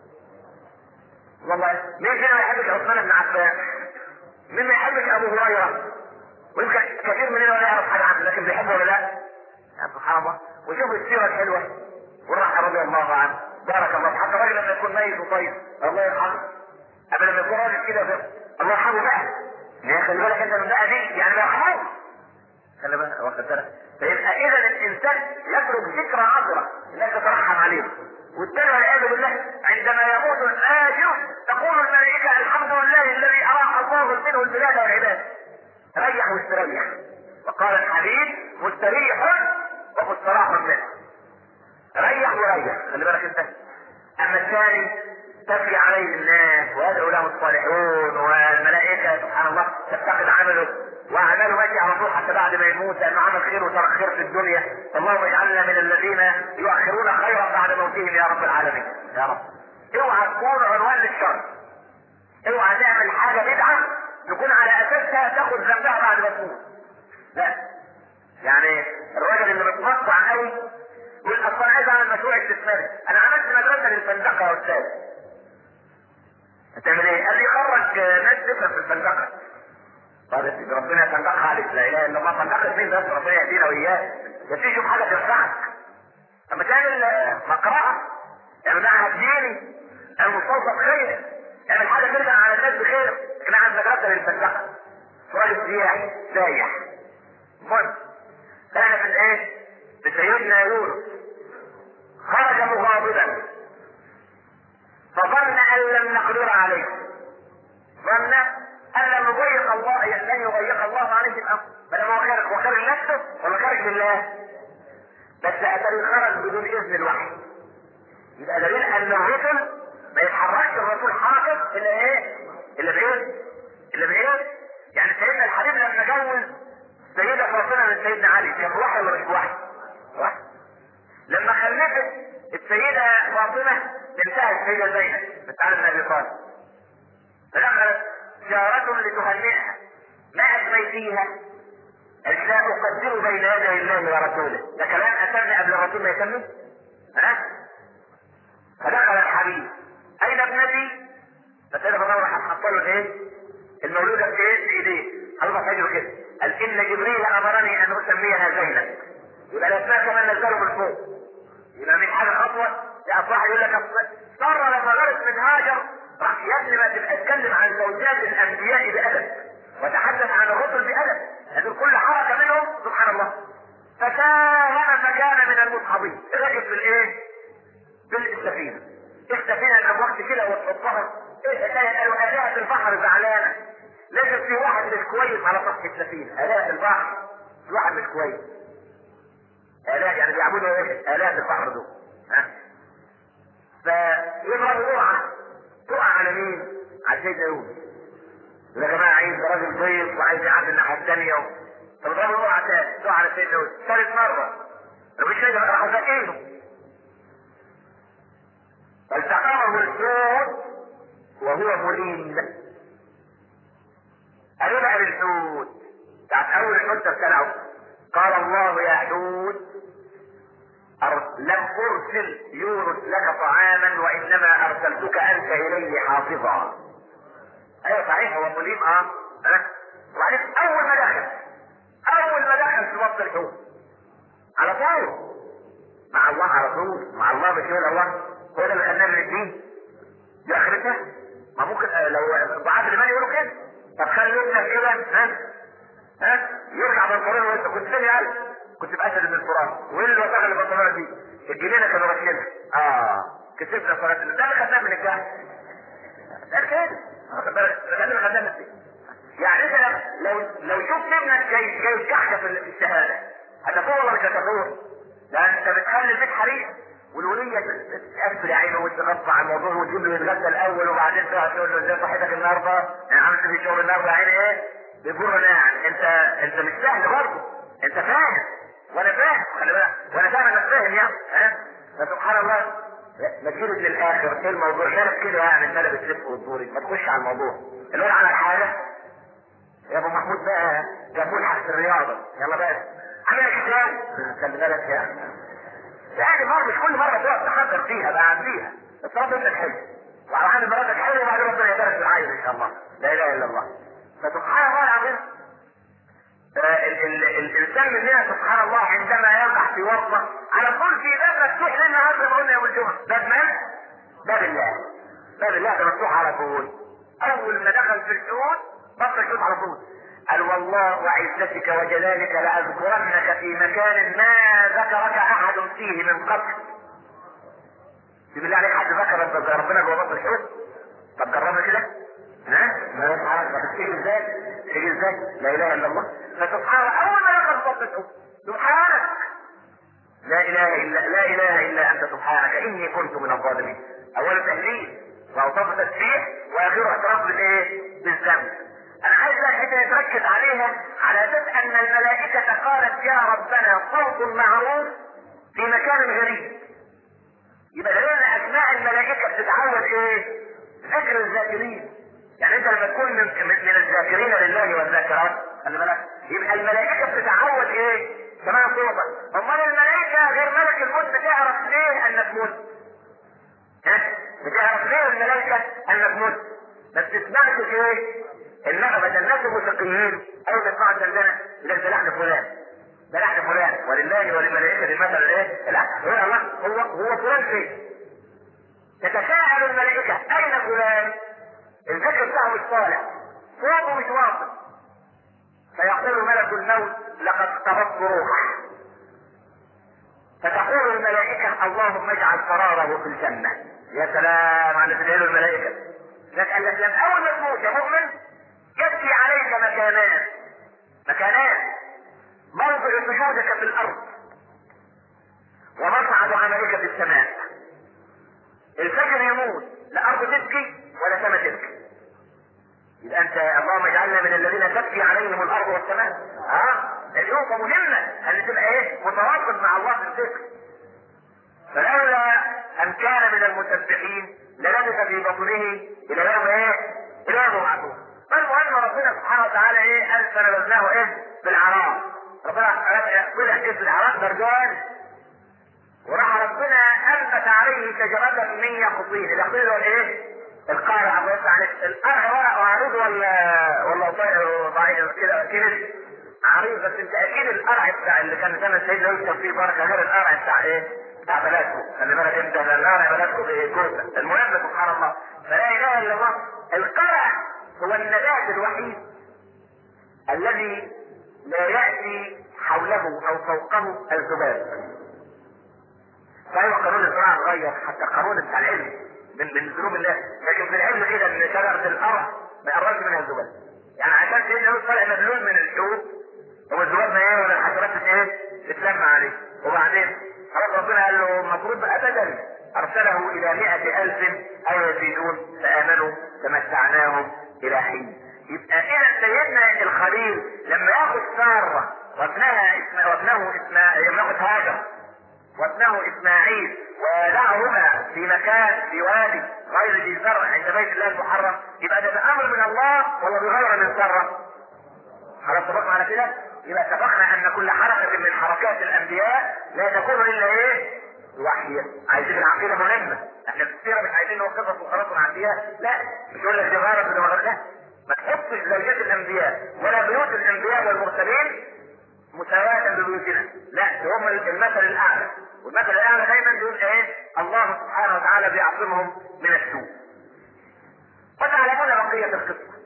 Speaker 1: والله مين فينا ما يحبش عثمان بن عفان؟ مين ما يحبش ابو هريره؟ ويمكن كثير مننا لا يعرف حاجه عنه لكن بيحبه ولا لا؟ يعني سبحان الله. وشوف السيره الحلوه والراحه رضي الله عنه بارك الله. حتى الراجل لما يكون ميت وطيب الله يرحمه قبل لما يكون راجل كده الله يرحمه بقى. يا خلي بالك انت من بقى دي يعني ما يرحموش. خلي بالك واخد بالك. فيبقى اذا الانسان يترك ذكرى عبره انك تترحم عليه. والثاني والعياذ بالله عندما يموت الآجر تقول الملائكة الحمد لله الذي أراح الله منه البلاد والعباد. ريح واستريح. وقال الحبيب مستريح ومستراح منه. ريح وريح خلي بالك انت. اما الثاني تبكي عليه الناس ويدعو له الصالحون والملائكة سبحان الله تفتقد عمله واعماله ماشي على طول حتى بعد ما يموت لانه عمل خير وترك خير في الدنيا. فاللهم اجعلنا من الذين يؤخرون خيرا بعد موتهم يا رب العالمين يا رب. اوعى تكون عنوان للشر. اوعى تعمل حاجه بدعه تكون على اساسها تاخذ ذنبها بعد ما تموت. لا يعني الراجل اللي متمطع قوي يقول اصل انا عايز اعمل مشروع استثماري. انا عملت مدرسه للفندقه يا استاذ. هتعمل ايه؟ قال لي خرج ناس تفهم في الفندقه. قال ربنا يفندقها عليك. لا اله الا الله. فندقت مين بس؟ ربنا يهدينا واياه. يا سيدي شوف حاجه تنفعك. اما تعمل مقرأة اعمل معهد ديني اعمل مستوصف خير اعمل حاجه ترجع على الناس بخير. احنا عندنا مدرسه للفندقه راجل سياح سايح. المهم كان من ايه؟ بسيدنا يونس خرج مغاضبا فظن ان لم نقدر عليه. ظن ان لم يضيق الله لن يضيق الله عليه الامر. بل هو خارج وخارج نفسه ولا خارج لله. بس اتري خرج بدون اذن الوحي. يبقى دليل ان الرسل ما يتحركش الرسول حركه الا ايه؟ الا بايه؟ الا بايه؟ يعني سيدنا الحبيب لما جوز السيدة فاطمة من سيدنا علي كان واحد ولا مش واحد؟ واحد. لما خلفت السيدة فاطمة بنتها السيدة زينب بنت علي بن ابي طالب، فدخلت جارة لتهنئها، ما اسميتيها؟ قالت لا اقدم بين يدي الله ورسوله. ده كلام اتمنى قبل الرسول ما يتمم؟ ها؟ فدخل الحبيب، اين ابنتي؟ فالسيدة فاطمة راح حط له الايه؟ المولودة في ايه؟ في ايديه، حضرتك حجره كده، قال ان جبريل امرني ان اسميها زينب. يبقى الاسماء كمان نزلوا من فوق، يبقى مش حاجه خطوه. يا اصبح يقول لك ساره لما غرت من هاجر راح يا ابني ما تبقى تتكلم عن زوجات الانبياء بادب وتحدث عن الرسل بادب، لان كل حركه منهم سبحان الله. فساهم فكان من المصحبين، ركب في الايه؟ في السفينه. السفينه اللي وقت كده وتحطها قالوا آلهة البحر زعلانه، لازم في واحد مش كويس على سطح السفينه. آلهة البحر في واحد مش كويس، آلهة يعني بيعبدوا ايه؟ آلهة البحر دول. ها؟ فيضربوا وقعة تقع على مين؟ على سيدنا يونس. يا جماعة عايز ده راجل ضيف وعايز يعدي الناحية الثانية و... فبيضربوا وقعة تاني تقع على سيدنا يونس ثالث مرة. لو مش كده راحوا زقينه. فالتقمه الحوت وهو مليم. قالوا بقى للحوت بتاعت أول الحوت تبتلعه، قال الله يا حوت لم ارسل يونس لك طعاما وانما ارسلتك انت اليه حافظا. ايوه صحيح هو مليم اه ها. وبعدين اول ما دخل اول ما دخل في بطن الحوت على طول مع الله، على طول مع الله، مش يقول الله هو ده اللي خلاه من الدين دي اخرتها. ما ممكن لو ضعاف الايمان يقولوا كده، طب خلي ابنك كده ها ها يرجع بالقران وانت كنت فين يا قلب؟ كنت بأسد من الفرات، وايه اللي وصل للبطارية دي؟ الجنينة كانوا راكبينها. اه كسبنا صلاة ده اللي خدناه من الجهل. ده كده واخد بالك؟ ده اللي خدناه من الجهل. يعني انت لو لو شفت ابنك جاي جاي كحكة في الشهادة هتفوق ولا مش هتفوق؟ ده انت بتخلي البيت حريق والولية تقفل يا عينه وتغطى على الموضوع وتجيب له يتغدى الاول وبعدين تقعد تقول له ازاي صحتك النهارده؟ انا عملت في شغل النهارده يا عيني ايه؟ بيجر ناعم. انت انت مش سهل برضه، انت فاهم وانا فاهم، خلي بالك وانا فاهم انك فاهم يعني ها. فسبحان الله نجيب للاخر ايه الموضوع شارك كده يعني الملا بتلف وتدوري ما تخش على الموضوع. الواد على الحاله يا ابو محمود بقى جاب ملحق في الرياضه يلا بقى عمل كتاب خلي بالك يا يعني مرة مش كل مرة تقعد تحضر فيها بقى فيها بس رب ابنك حلو وعلى مراتك حلو وبعد ربنا يبارك في العين ان شاء الله. لا اله الا الله. فسبحان الله العظيم آه ال ال ال الانسان مننا سبحان الله عندما يقع في ورطه على طول في باب مفتوح لنا النهارده ما قلنا يوم الجمعه. باب من؟ باب الله. باب الله ده مفتوح على طول. اول ما دخل في الحوت بطل الحوت على طول قال والله وعزتك وجلالك لأذكرنك في مكان ما ذكرك احد فيه من قبل. بالله عليك حد ذكر ربنا جوه بطن الحوت؟ طب جربنا كده ها؟ ما يتعرف تيجي ازاي؟ تيجي ازاي؟ لا اله الا الله. فسبحان اول ما دخل بطن الحوت سبحانك لا اله الا لا اله الا انت سبحانك اني كنت من الظالمين. اول تهليل واوصاف تسبيح واخره اعتراف بالايه؟ بالذنب. انا عايز الحته يتركز عليها على اساس ان الملائكه قالت يا ربنا صوت معروف في مكان غريب. يبقى لنا اسماء الملائكه بتتعود ايه؟ ذكر الذاكرين. يعني انت لما تكون من, من الذاكرين لله والذاكرات خلي بالك يبقى الملائكه بتتعود ايه؟ سماع صوتك. امال الملائكه غير ملك الموت بتعرف ليه انك مت؟ ها؟ بتعرف ليه الملائكه انك مت؟ ما بتسمعش ايه؟ النغمه. ده الناس الموسيقيين اول ما يسمعوا الزنزانه يقول ده لحن فلان ده لحن فلان ولله وللملائكه مثلا ايه؟ لا يقول الله هو هو فلان فين؟ تتساءل الملائكه اين فلان؟ الذكر بتاعه مش طالع صوته مش واصل فيقول ملك الموت لقد قبضت روحه فتقول الملائكه اللهم اجعل قراره في الجنه. يا سلام على تدعي الملائكه. لكن لم اول ما تموت يا مؤمن يبكي عليك مكانان مكانان موضع سجودك في الارض ومصعد عملك في السماء. الفجر يموت لا ارض تبكي ولا سماء تبكي. يبقى انت اللهم اجعلنا من الذين تبكي عليهم الارض والسماء. اه النقطة مهمة ان تبقى ايه متواصل مع الله في الذكر. فلولا ان كان من المسبحين للبث في بطنه الى يوم ايه؟ الى يوم يبعثون. فالمهم ربنا سبحانه وتعالى ايه؟ قال فنبذناه ايه؟ بالعراء. ربنا طلع ايه في العراء درجان، وراح ربنا انبت عليه شجرة من يقطين. اليقطين هو ايه؟ القارع. يعني القرع ورق عريض ولا ولا ضعيف كده كده عريض، بس انت اكيد القرع بتاع اللي كان كان سيدنا يوسف فيه بركه غير القرع بتاع ايه؟ بتاع بلادكم. خلي بالك انت القرع بلادكم بجوزه. المهم سبحان الله، فلا اله الا الله. القرع هو النبات الوحيد الذي لا ياتي حوله او فوقه الذباب. صحيح قانون الزراعه اتغير، حتى القانون بتاع العلم من من ذنوب الله، لكن في العلم كده ان شجره القرع ما يقربش منها الذباب. يعني عشان سيدنا يوسف طالع مبلول من الحوت، هو الذباب ما ايه ولا الحشرات ايه؟ تتلم عليه. وبعدين خلاص ربنا قال له المفروض ابدا ارسله الى مئة الف او يزيدون فامنوا فمتعناهم الى حين. يبقى اذا سيدنا الخليل لما ياخذ ساره وابنها اسمه وابنه اسمه لما ياخذ هاجر وابنه اسماعيل ويدعهما في مكان في وادي غير ذي زرع عند بيت الله المحرم، يبقى ده بامر من الله ولا بغير من ذره؟ خلاص اتفقنا على كده؟ يبقى اتفقنا ان كل حركه من حركات الانبياء لا تكون الا ايه؟ وحي. عايزين العقيده مهمه، احنا في السيره مش عايزين نوقفها وخلاص ونعديها، لا مش يقول لك دي غيرت ولا غيرت، لا ما تحطش زوجات الانبياء ولا بيوت الانبياء والمرسلين مساواة ببيوتنا، لا هم المثل الاعلى، والمثل الاعلى دايما بيقول ايه؟ الله سبحانه وتعالى بيعصمهم من السوء. وتعلمون بقية القصة.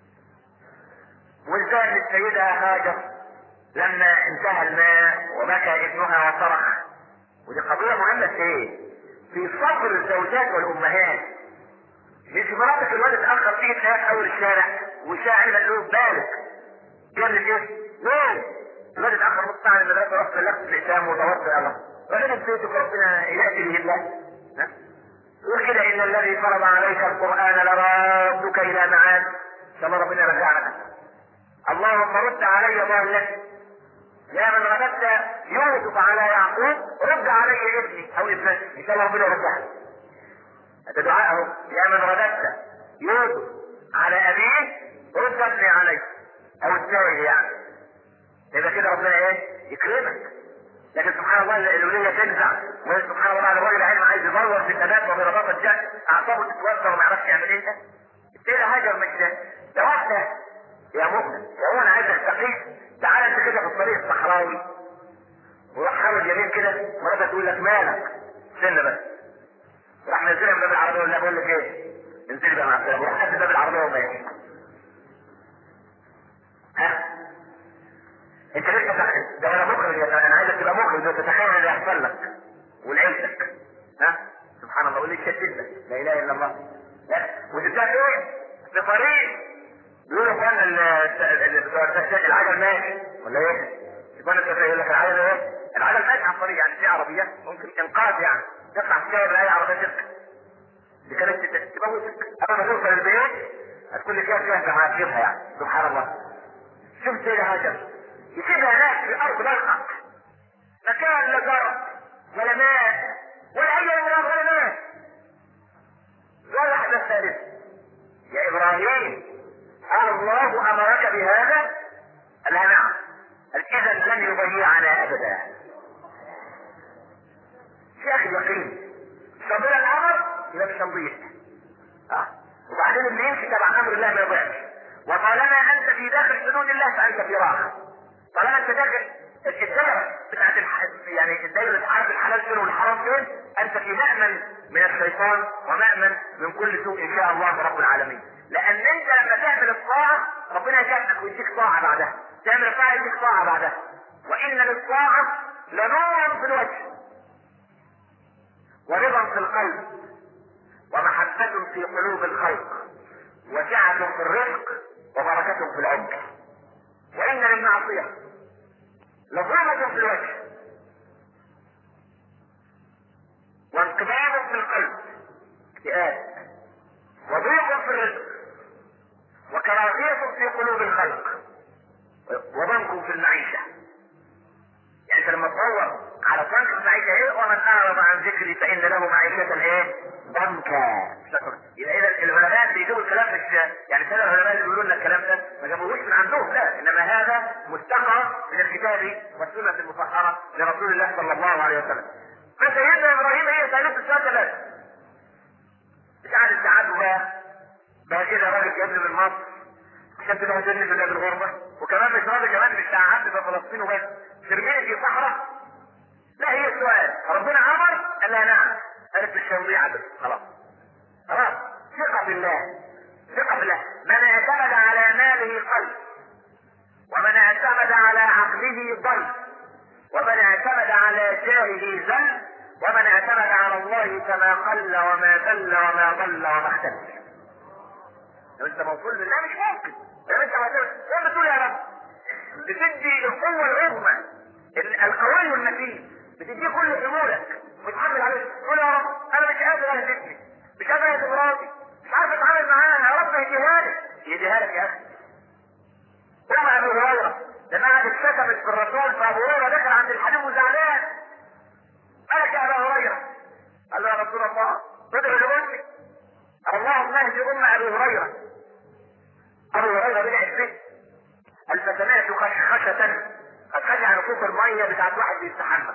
Speaker 1: وازاي ان السيدة هاجر لما انتهى الماء وبكى ابنها وصرخ، ودي قضية مهمة في ايه؟ في صبر الزوجات والامهات. مش مراتك الواد اتأخر فيه تلاقيها في اول الشارع والشارع قال له بالك جاب ايه؟ ليه؟ الواد اتأخر نص ساعة من المدرسة رحت بلغت الإسلام ودورت يا الله. رجل بيتك ربنا يأتي به الله. يقول كده إن الذي فرض عليك القرآن لرادك إلى معاد. إن شاء الله ربنا يرجعنا. اللهم رد علي ضالتي. يا من رددت يوسف على يعقوب رد علي ابني أو ابنتي. إن شاء الله ربنا يرجعنا. هذا دعاءه. يا من رددت يوسف على أبيه رد ابني علي أو الثاني يعني. يبقى كده ربنا ايه؟ يكرمك. لكن سبحان الله الالوهيه تنزع، وسبحان الله الراجل علم عايز يدور في الثبات وبرباط الجهل اعصابه تتوتر وما يعرفش يعمل ايه. السيده هاجر مش ده واحده يا مؤمن يا مؤمن عايز تستقيم. تعالى انت كده في الطريق الصحراوي وروح حاول يمين كده مراتك تقول لك مالك استنى بس، راح منزلها من باب العربيه ولا بقول لك ايه؟ انزلي بقى مع السلامه وروح قد باب العربيه وماشي. ها؟ انت لسه تخيل ده انا مخرج يا انا عايزك تبقى مخرج وتتخيل اللي هيحصل لك ولعيلتك. ها سبحان الله واللي يشتت لك لا اله الا الله. لا وتبدا ايه؟ في طريق بيقولوا كان العجل ماشي ولا ايه؟ يبقى انت يقول لك العجل ايه؟ العجل ماشي على الطريق يعني في عربيات ممكن انقاذ يعني تطلع تشاور اي عربيه تركب دي كانت تموتك اول ما توصل البيت هتكون لك فيها تعافيرها يعني سبحان الله. شوف سيدة هاجر يسيبها هناك في ارض بلقع مكان لا زرع ولا ماء ولا اي امراض ولا ماء ولا واحدة ثالثة. يا ابراهيم الله امرك بهذا؟ قال لها نعم. قال اذا لن يضيعنا ابدا. يا اخي يقين صبر الامر يبقى مش هنضيع. اه وبعدين اللي يمشي تبع امر الله ما يضيعش. وطالما انت في داخل حدود الله فانت في راحه. طالما انت داخل الدائره بتاعت الح... يعني الدائره عارف الحلال فين والحرام فين، انت في مأمن من الشيطان ومأمن من كل سوء ان شاء الله رب العالمين. لان انت لما تعمل الطاعه ربنا يكافئك ويديك طاعه بعدها، تعمل الطاعه يديك طاعه بعدها. وان للطاعه لنور في الوجه ورضا في القلب ومحبة في قلوب الخلق وسعة في الرزق وبركة في العمر. وإن للمعصية لظلمة في الوجه وانقباض في القلب اكتئاب وضيق في الرزق وكراهية في قلوب الخلق وضنك في المعيشة. يعني انت لما تدور على ضنك في المعيشة ايه؟ ومن اعرض عن ذكري فان له معيشة ايه؟ ضنكا. يبقى اذا العلماء بيجيبوا الكلام مش يعني كان العلماء اللي بيقولوا لنا الكلام ده ما جابوهوش من عندهم، لا، انما هذا مستقى من الكتاب والسنة المطهرة لرسول الله صلى الله عليه وسلم. فسيدنا ابراهيم هي سالت السؤال ثلاثة. مش قاعد السعادة بقى بقى كده راجل جاي من مصر عشان تبهدلني في بلاد الغربة، وكمان مش راضي كمان مش تعبد في فلسطين وبس، ترميني في صحراء. لا، هي السؤال ربنا امر قال لها نعم، قالت الشوقية عدد خلاص خلاص. ثقة بالله، ثقة بالله. من اعتمد على ماله قل، ومن اعتمد على عقله ضل، ومن اعتمد على جاهه زل، ومن اعتمد على الله فما قل وما ذل وما ضل وما اختلف. لو انت موصول لله مش ممكن. لو انت موصول لما بتقول يا رب بتدي القوة العظمى القوي المتين، بتديه كل امورك وتحمل عليه. تقول يا رب انا مش قادر اهدفني، مش قادر اهدف مراتي، مش عارف اتعامل معاها، يا رب اهديها لي. يهديها لك يا اخي. ام ابي هريره لما قعدت اتشتمت في الرسول، فابو هريره دخل عند الحبيب وزعلان. مالك يا ابا هريره؟ قال له يا رسول الله ادعو لامي. اللهم اهد ام ابي هريره. ابو هريره بلع البيت. قال فسمعت خشخشه، خشخشه نفوس الميه بتاعت واحد بيستحمى.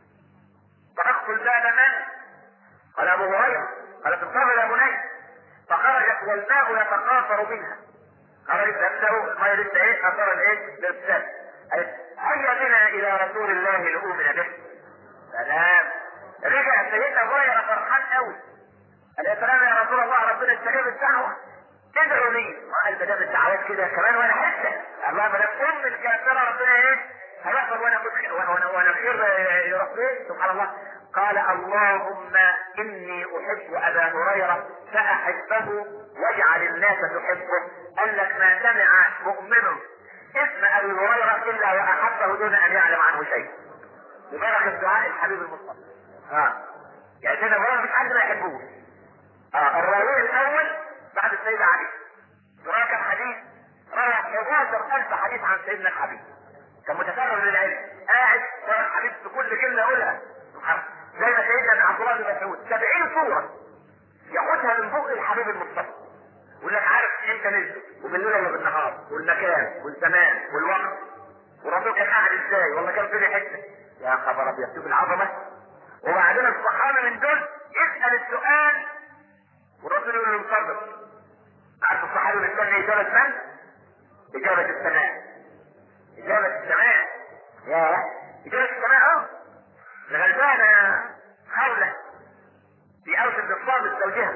Speaker 1: طرقت الباب من؟ قال ابو هريره. قال انتظر يا بني. فخرجت والماء يتقاطر منها. خرجت نفسه الميه لسه ايه؟ اثر الايه؟ للسد. هيا بنا الى رسول الله لأؤمن به. سلام. رجع سيدنا ابو هريره فرحان قوي. قال يا سلام يا رسول الله، ربنا استجاب الدعوه. ادعوا لي. وقال ما دام الدعوات كده كمان وانا حته. الله ما دام ام الكافره ربنا ايه؟ هيحصل وانا وانا وانا خير يربيه. سبحان الله. قال اللهم اني احب ابا هريره فاحبه واجعل الناس تحبه. قال لك ما سمع مؤمن اسم ابي هريره الا واحبه دون ان يعلم عنه شيء. ببركه دعاء الحبيب المصطفى. ها يعني سيدنا ابو هريره مش حد ما يحبوش. اه الراوي الاول بعد السيد علي روى كم حديث؟ روى حداشر ألف حديث عن سيدنا الحبيب. كان متفرغ للعلم، قاعد ورا الحديث في كل كلمه يقولها. زي ما سيدنا عبد الله بن مسعود سبعين صوره ياخدها من بق الحبيب المصطفى. يقول لك عارف امتى نزل وبالليل ولا بالنهار والمكان والزمان والوقت والرسول كان قاعد ازاي والله كان في حته. يا خبر ابيض شوف العظمه. وبعدين الصحابه من دول يسال السؤال والرسول يقول له انتظر. عارف الصحابي مستني اجابه من؟ اجابه السماء. اجابه السماء. يا اجابه السماء اه الغلبانه حوله في اوسط الصاد زوجها.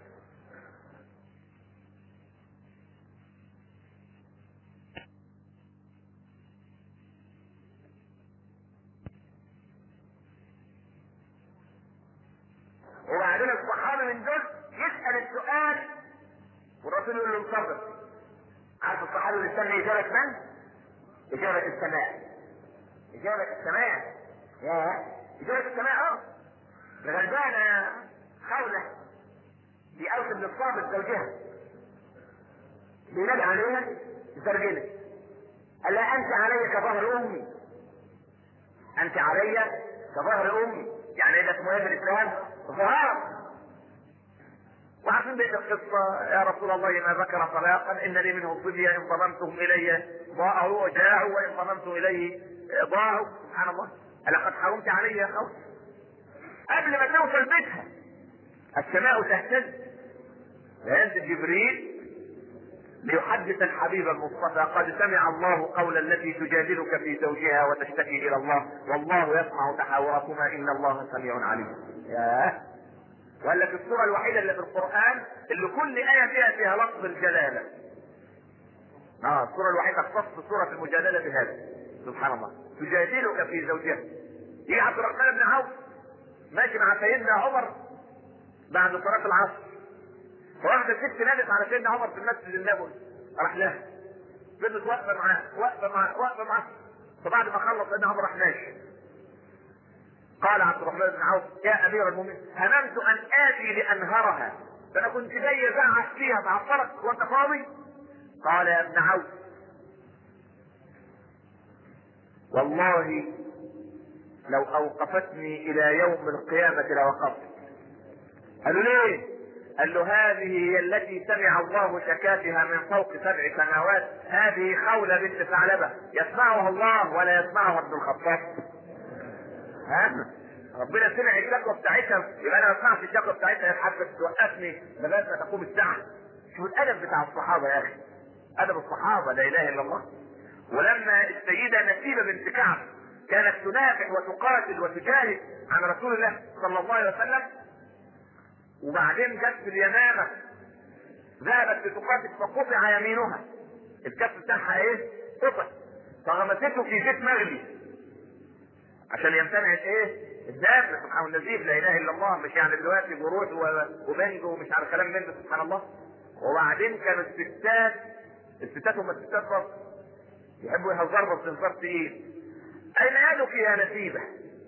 Speaker 1: وبعدين الصحابي من دول يسال السؤال والرسول يقول له انتظر. عارف الصحابي مستني اجابه من؟ اجابه السماء. اجابه السماء. يا اجابه السماء اه الغلبانه حوله في اوسط الصاد زوجها. بينادي عليها زرجله. قال لها انت علي كظهر امي. انت علي كظهر امي. يعني ايه ده اسمه ايه في الاسلام؟ ظهار. وعارفين بيت القصه يا رسول الله ما ذكر طلاقا ان لي منه صبيه ان ضممتهم الي ضاعوا وجاعوا وان ضممت اليه ضاعوا. سبحان الله. لقد حرمت علي يا خوف. قبل ما توصل بيتها السماء تهتز وينزل جبريل ليحدث الحبيب المصطفى قد سمع الله قول التي تجادلك في زوجها وتشتكي الى الله والله يسمع تحاوركما ان الله سميع عليم. ياه. وقال لك السوره الوحيده اللي في القران اللي كل ايه فيها فيها لفظ الجلاله. اه السوره الوحيده تخص سوره المجادله بهذا. سبحان الله. تجادلك في زوجها. يجي عبد الرحمن بن عوف ماشي مع سيدنا عمر بعد صلاه العصر، فواحده ست نادت على سيدنا عمر في المسجد النبوي راح لها فضلت واقفه معاه واقفه معاه واقفه معاه. فبعد ما خلص سيدنا عمر راح ماشي. قال عبد الرحمن بن عوف يا امير المؤمنين هممت ان اتي لانهرها، فانا كنت جاي ازعق فيها تعطلت وانت فاضي. قال يا ابن عوف والله لو اوقفتني الى يوم القيامة لوقفت. قالوا ليه؟ قال له هذه هي التي سمع الله شكاتها من فوق سبع سماوات، هذه خولة بنت ثعلبة يسمعها الله ولا يسمعها ابن الخطاب. ها؟ ربنا سمع الشكوى بتاعتها، يبقى انا ما اسمعش الشكوى بتاعتها حتى توقفني لغايه ما تقوم الساعه. شو الادب بتاع الصحابه يا اخي، ادب الصحابه لا اله الا الله. ولما السيده نسيبه بنت كعب كانت تنافح وتقاتل وتجاهد عن رسول الله صلى الله عليه وسلم، وبعدين جت في اليمامه ذهبت لتقاتل فقطع يمينها، الكف بتاعها ايه؟ قطع، فغمسته في زيت مغلي عشان يمتنع ايه؟ الدافع. سبحان النزيف لا اله الا الله، مش يعني دلوقتي جروح وبنجو ومش عارف كلام من ده، سبحان الله. وبعدين كانوا الستات الستات هم الستات برضه يحبوا يهزروا بس هزار تقيل. اين يدك يا نسيبه؟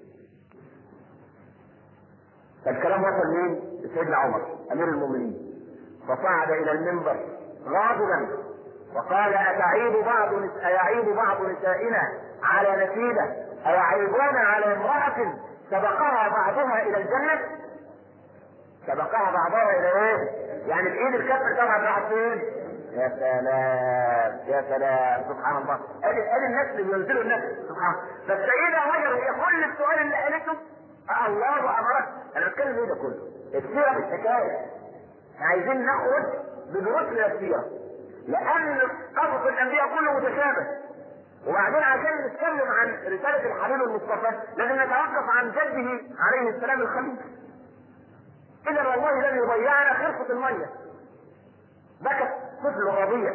Speaker 1: فالكلام وصل مين؟ سيدنا عمر امير المؤمنين، فصعد الى المنبر غاضبا وقال اتعيب بعض نس... ايعيب بعض نسائنا على نسيبه؟ ايعيبون على امرأة سبقها بعضها الى الجنة؟ سبقها بعضها الى ايه؟ يعني بايد الكفر طبعا راحت فين؟ يا سلام يا سلام سبحان الله. قال قال الناس اللي بينزلوا الناس سبحان الله. فالسيدة هاجر هي كل السؤال اللي قالته آه الله امرك. انا بتكلم ايه ده كله؟ السيرة بالحكاية. عايزين ناخد بدروس من السيرة، لان قصص الانبياء كله متشابه. وبعدين عشان نتكلم عن رسالة الحبيب المصطفى لازم نتوقف عن جده عليه السلام الخليل. اذا والله لن يضيعنا خرقة المية. بكت طفل رضيع.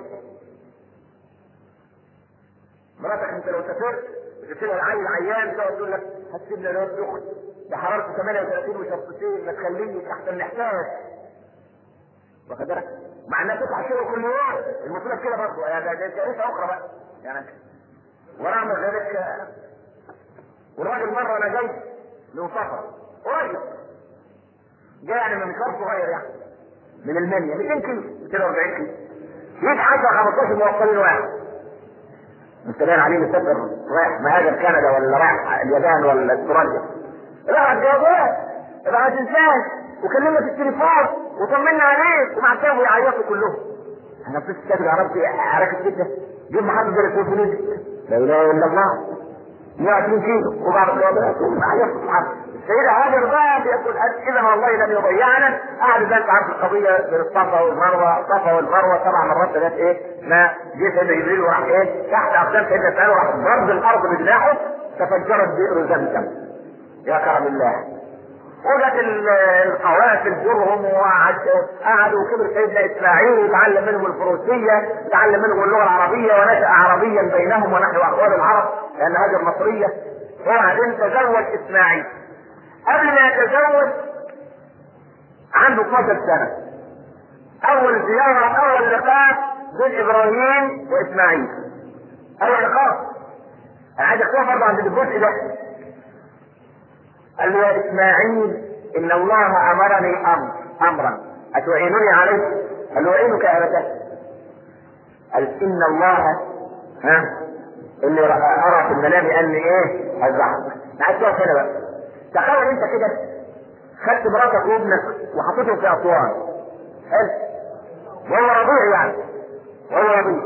Speaker 1: مراتك انت لو سافرت وتسيبها العيل عيان تقعد تقول لك هتسيبنا الواد دخل ده حرارته ثمانية وثلاثين وشرطتين ما تخليني تحت النحتاج. واخد بالك؟ مع انها تطلع شغل كل يوم المفروض كده برضه، يعني ده كارثه اخرى بقى يعني. ورغم ذلك والراجل مره انا جاي من سفر قريب جاي يعني من مشوار صغير يعني من المنيا مئتين كيلو مئتين وأربعين كيلو، يجي عشرة خمستاشر موصلين واحد انت باين عليه مسافر رايح مهاجر كندا ولا رايح اليابان ولا استراليا. راح الجوابات يبقى ما تنساش وكلمنا في التليفون وطمنا عليك ومع السلامه ويعيطوا كلهم. انا في السجن يا ربي حركه جدا جيب محمد زي التليفون لا اله الا الله مئة وعشرين كيلو وبعد الجوابات ومعيطوا سبحان الله. السيدة هاجر بقى بيقول اذا والله لن يضيعنا. قعد بقى انت عارف القضيه بين الصفا والمروه، الصفا والمروه سبع مرات ثلاث ايه ما جه سيدنا جبريل وراح ايه تحت اقدام سيدنا سلام وراح ضرب الارض بجناحه تفجرت بئر زمزم يا كرم الله. وجت القوافل جرهم وقعدوا وكبر سيدنا اسماعيل وتعلم منهم الفروسيه تعلم منهم اللغه العربيه ونشا عربيا بينهم ونحن اخوان العرب لان هاجر مصريه. وبعدين تزوج اسماعيل. قبل ما يتزوج عنده اثناشر سنه. اول زياره اول لقاء بين ابراهيم واسماعيل. اول لقاء انا عايز اختار برضه عند الجزء ده. قال له يا اسماعيل ان الله امرني امر امرا اتعينني عليه؟ قال له اعينك يا ابتاه. قال ان الله ها اني ارى في المنام اني ايه اذبحك. عايز تقف هنا بقى. تخيل انت كده خدت مراتك وابنك وحطيتهم في اسوان حلو وهو رضيع يعني وهو رضيع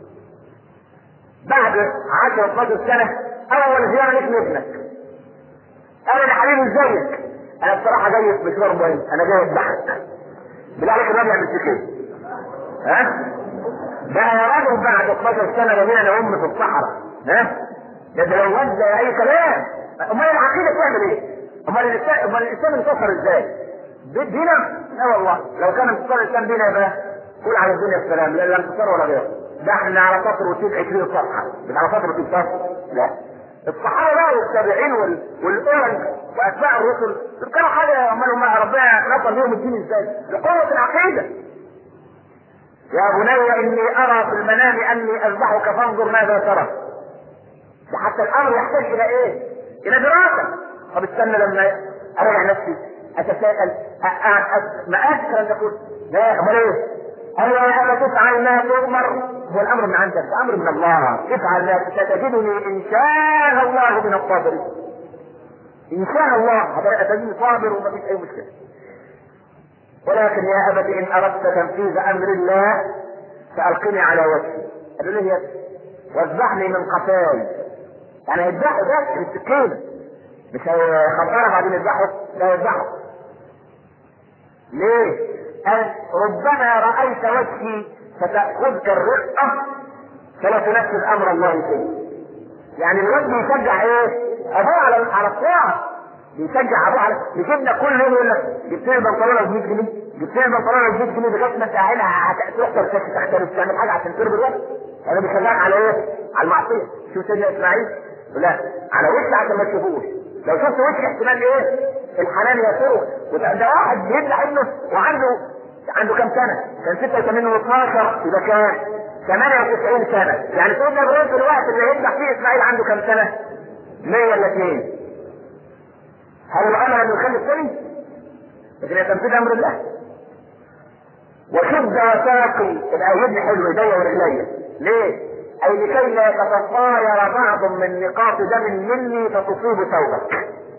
Speaker 1: بعد عشرة اتناشر سنه اول زياره ليك لابنك. انا يا حبيبي ازيك؟ انا بصراحه جاي في مشوار مهم انا جاي اذبحك. بالله عليك الراجل يعمل كده ها؟ ده يا راجل بعد اتناشر سنه رمينا ام في الصحراء ها؟ ده ده لو وزع اي كلام. امال العقيده تعمل ايه؟ امال الاسلام امال الاسلام انتصر ازاي؟ بينا؟ لا والله لو كان انتصار الاسلام بينا يبقى قول على الدنيا السلام لا لا انتصار ولا غيره. ده احنا على سطر وتسعين عشرين صفحه مش على سطر وتسعين صفحه. لا الصحابه بقى والتابعين والامم واتباع الرسل كانوا حاجه امال هم ربنا نصر لهم الدين ازاي؟ لقوه العقيده. يا بني اني ارى في المنام اني اذبحك فانظر ماذا ترى. ده حتى الامر يحتاج الى ايه؟ الى دراسه. طب استنى لما اراجع نفسي اتساءل اقعد ما اذكر ان تقول لا امال ايه؟
Speaker 2: قال يا ابا تفعل ما تؤمر، هو الامر من عندك، امر من الله، افعل ما ستجدني ان شاء الله من الصابرين. ان شاء الله هتجدني صابر وما فيش اي مشكله. ولكن يا ابت ان اردت تنفيذ امر الله فالقني على وجهي. قال له يا واذبحني من قفاي، يعني يذبحه ده بالسكينه، مش هيخبرها بعدين يذبحه، لا يذبحه. ليه؟ قال ربما رايت وجهي فتاخذك الرقه فلا تنفذ امر الله فيه. يعني الوجه يشجع ايه؟ ابوه على على الطاعه، بيشجع ابوه على بيجيبنا كل يوم يقول لك جبت لي بنطلونه ب مية جنيه، جبت لي بنطلونه ب مية جنيه لغايه ما انت عينها تروح تختار تعمل حاجه عشان تربي الوقت. انا بيشجعك على ايه؟ على المعصيه. شوف سيدنا اسماعيل لا على وش عشان ما تشوفوش، لو شفت وش احتمال ايه؟ الحنان يسوق. وده واحد بيذبح ابنه وعنده عنده كام سنه؟ كان ستة وثمانين واثناشر، يبقى كام؟ ثمانية وتسعين سنه. يعني سيدنا ابراهيم في الوقت اللي يذبح فيه اسماعيل عنده كام سنه؟ مية ولا اثنين. هل هو امر انه يخلي الثاني؟ لكن هي تنفيذ امر الله. وشد وثاقي الايدي حلو ايديا ورجليا. ليه؟ اي لكي لا يتطاير بعض من نقاط دم مني فتصيب ثوبك.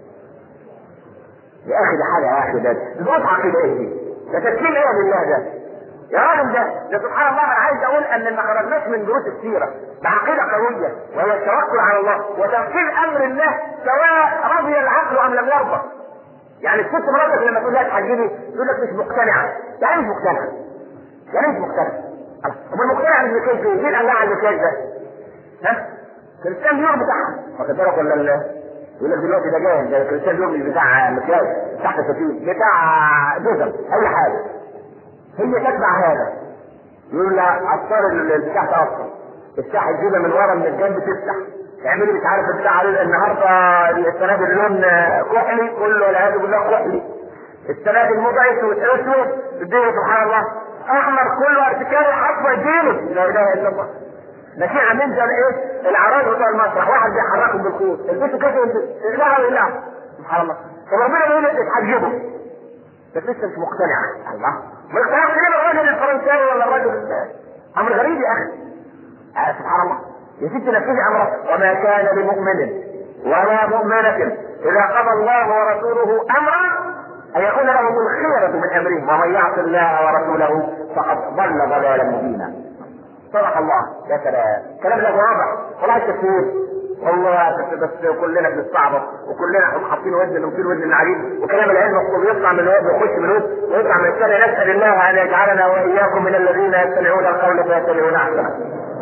Speaker 2: يا اخي ده حاجه، يا اخي ده دروس عقيده ايه دي؟ ده تسليم ايه لله ده؟ يا راجل ده ده سبحان الله. انا عايز اقول ان ما خرجناش من دروس السيره بعقيده قويه وهي التوكل على الله وتنفيذ امر الله سواء رضي العقل ام لم يرضى. يعني الست مراتك لما تقول لها تحجبي تقول لك مش مقتنعه. يعني مش مقتنعه، يعني مش مقتنعه. طب المقتنع بالمكياج ايه؟ مين قال لها على المكياج ده؟ ها؟ كريستيان ديور بتاعها واخد بالك ولا لا؟ يقول لك دلوقتي ده جاهز ده كريستيان ديور مش بتاع مكياج تحت الستين، بتاع جزم اي حاجه. هي تتبع هذا يقول لها عطار البتاع تقصر، افتح الجيبه من ورا من الجنب تفتح، تعملي مش عارف البتاع النهارده السنه دي اللون كحلي كله والعياذ بالله كحلي، السنه دي المضيف والاسود الدنيا سبحان الله احمر كله ارتكاري حصوه الدينه. لا اله الا الله. ماشيين من ده ايه؟ العراض بتوع المسرح واحد بيحركهم بالخوف البيت كده لا اله سبحان الله. طب ربنا بيقول لك اتحجبوا بس لسه مش مقتنع. الله ما يقتنعش ليه الراجل الفرنساوي ولا الراجل؟ امر غريب يا اخي. آه سبحان الله. يا ستي نفذي امره. وما كان لمؤمن ولا مؤمنة اذا قضى الله ورسوله امرا ان يكون لهم الخيرة من امرهم ومن يعص الله ورسوله فقد ضل ضلالا مبينا. صدق الله. يا سلام كلام ده واضح والله التفسير والله بس كلنا بنستعبط وكلنا حاطين ودن ونطير ودن العريض وكلام العلم مكتوب يطلع من الواد ويخش من الواد ويطلع من السنه. نسال الله ان يجعلنا واياكم من الذين يستمعون القول فيتبعون احسنه.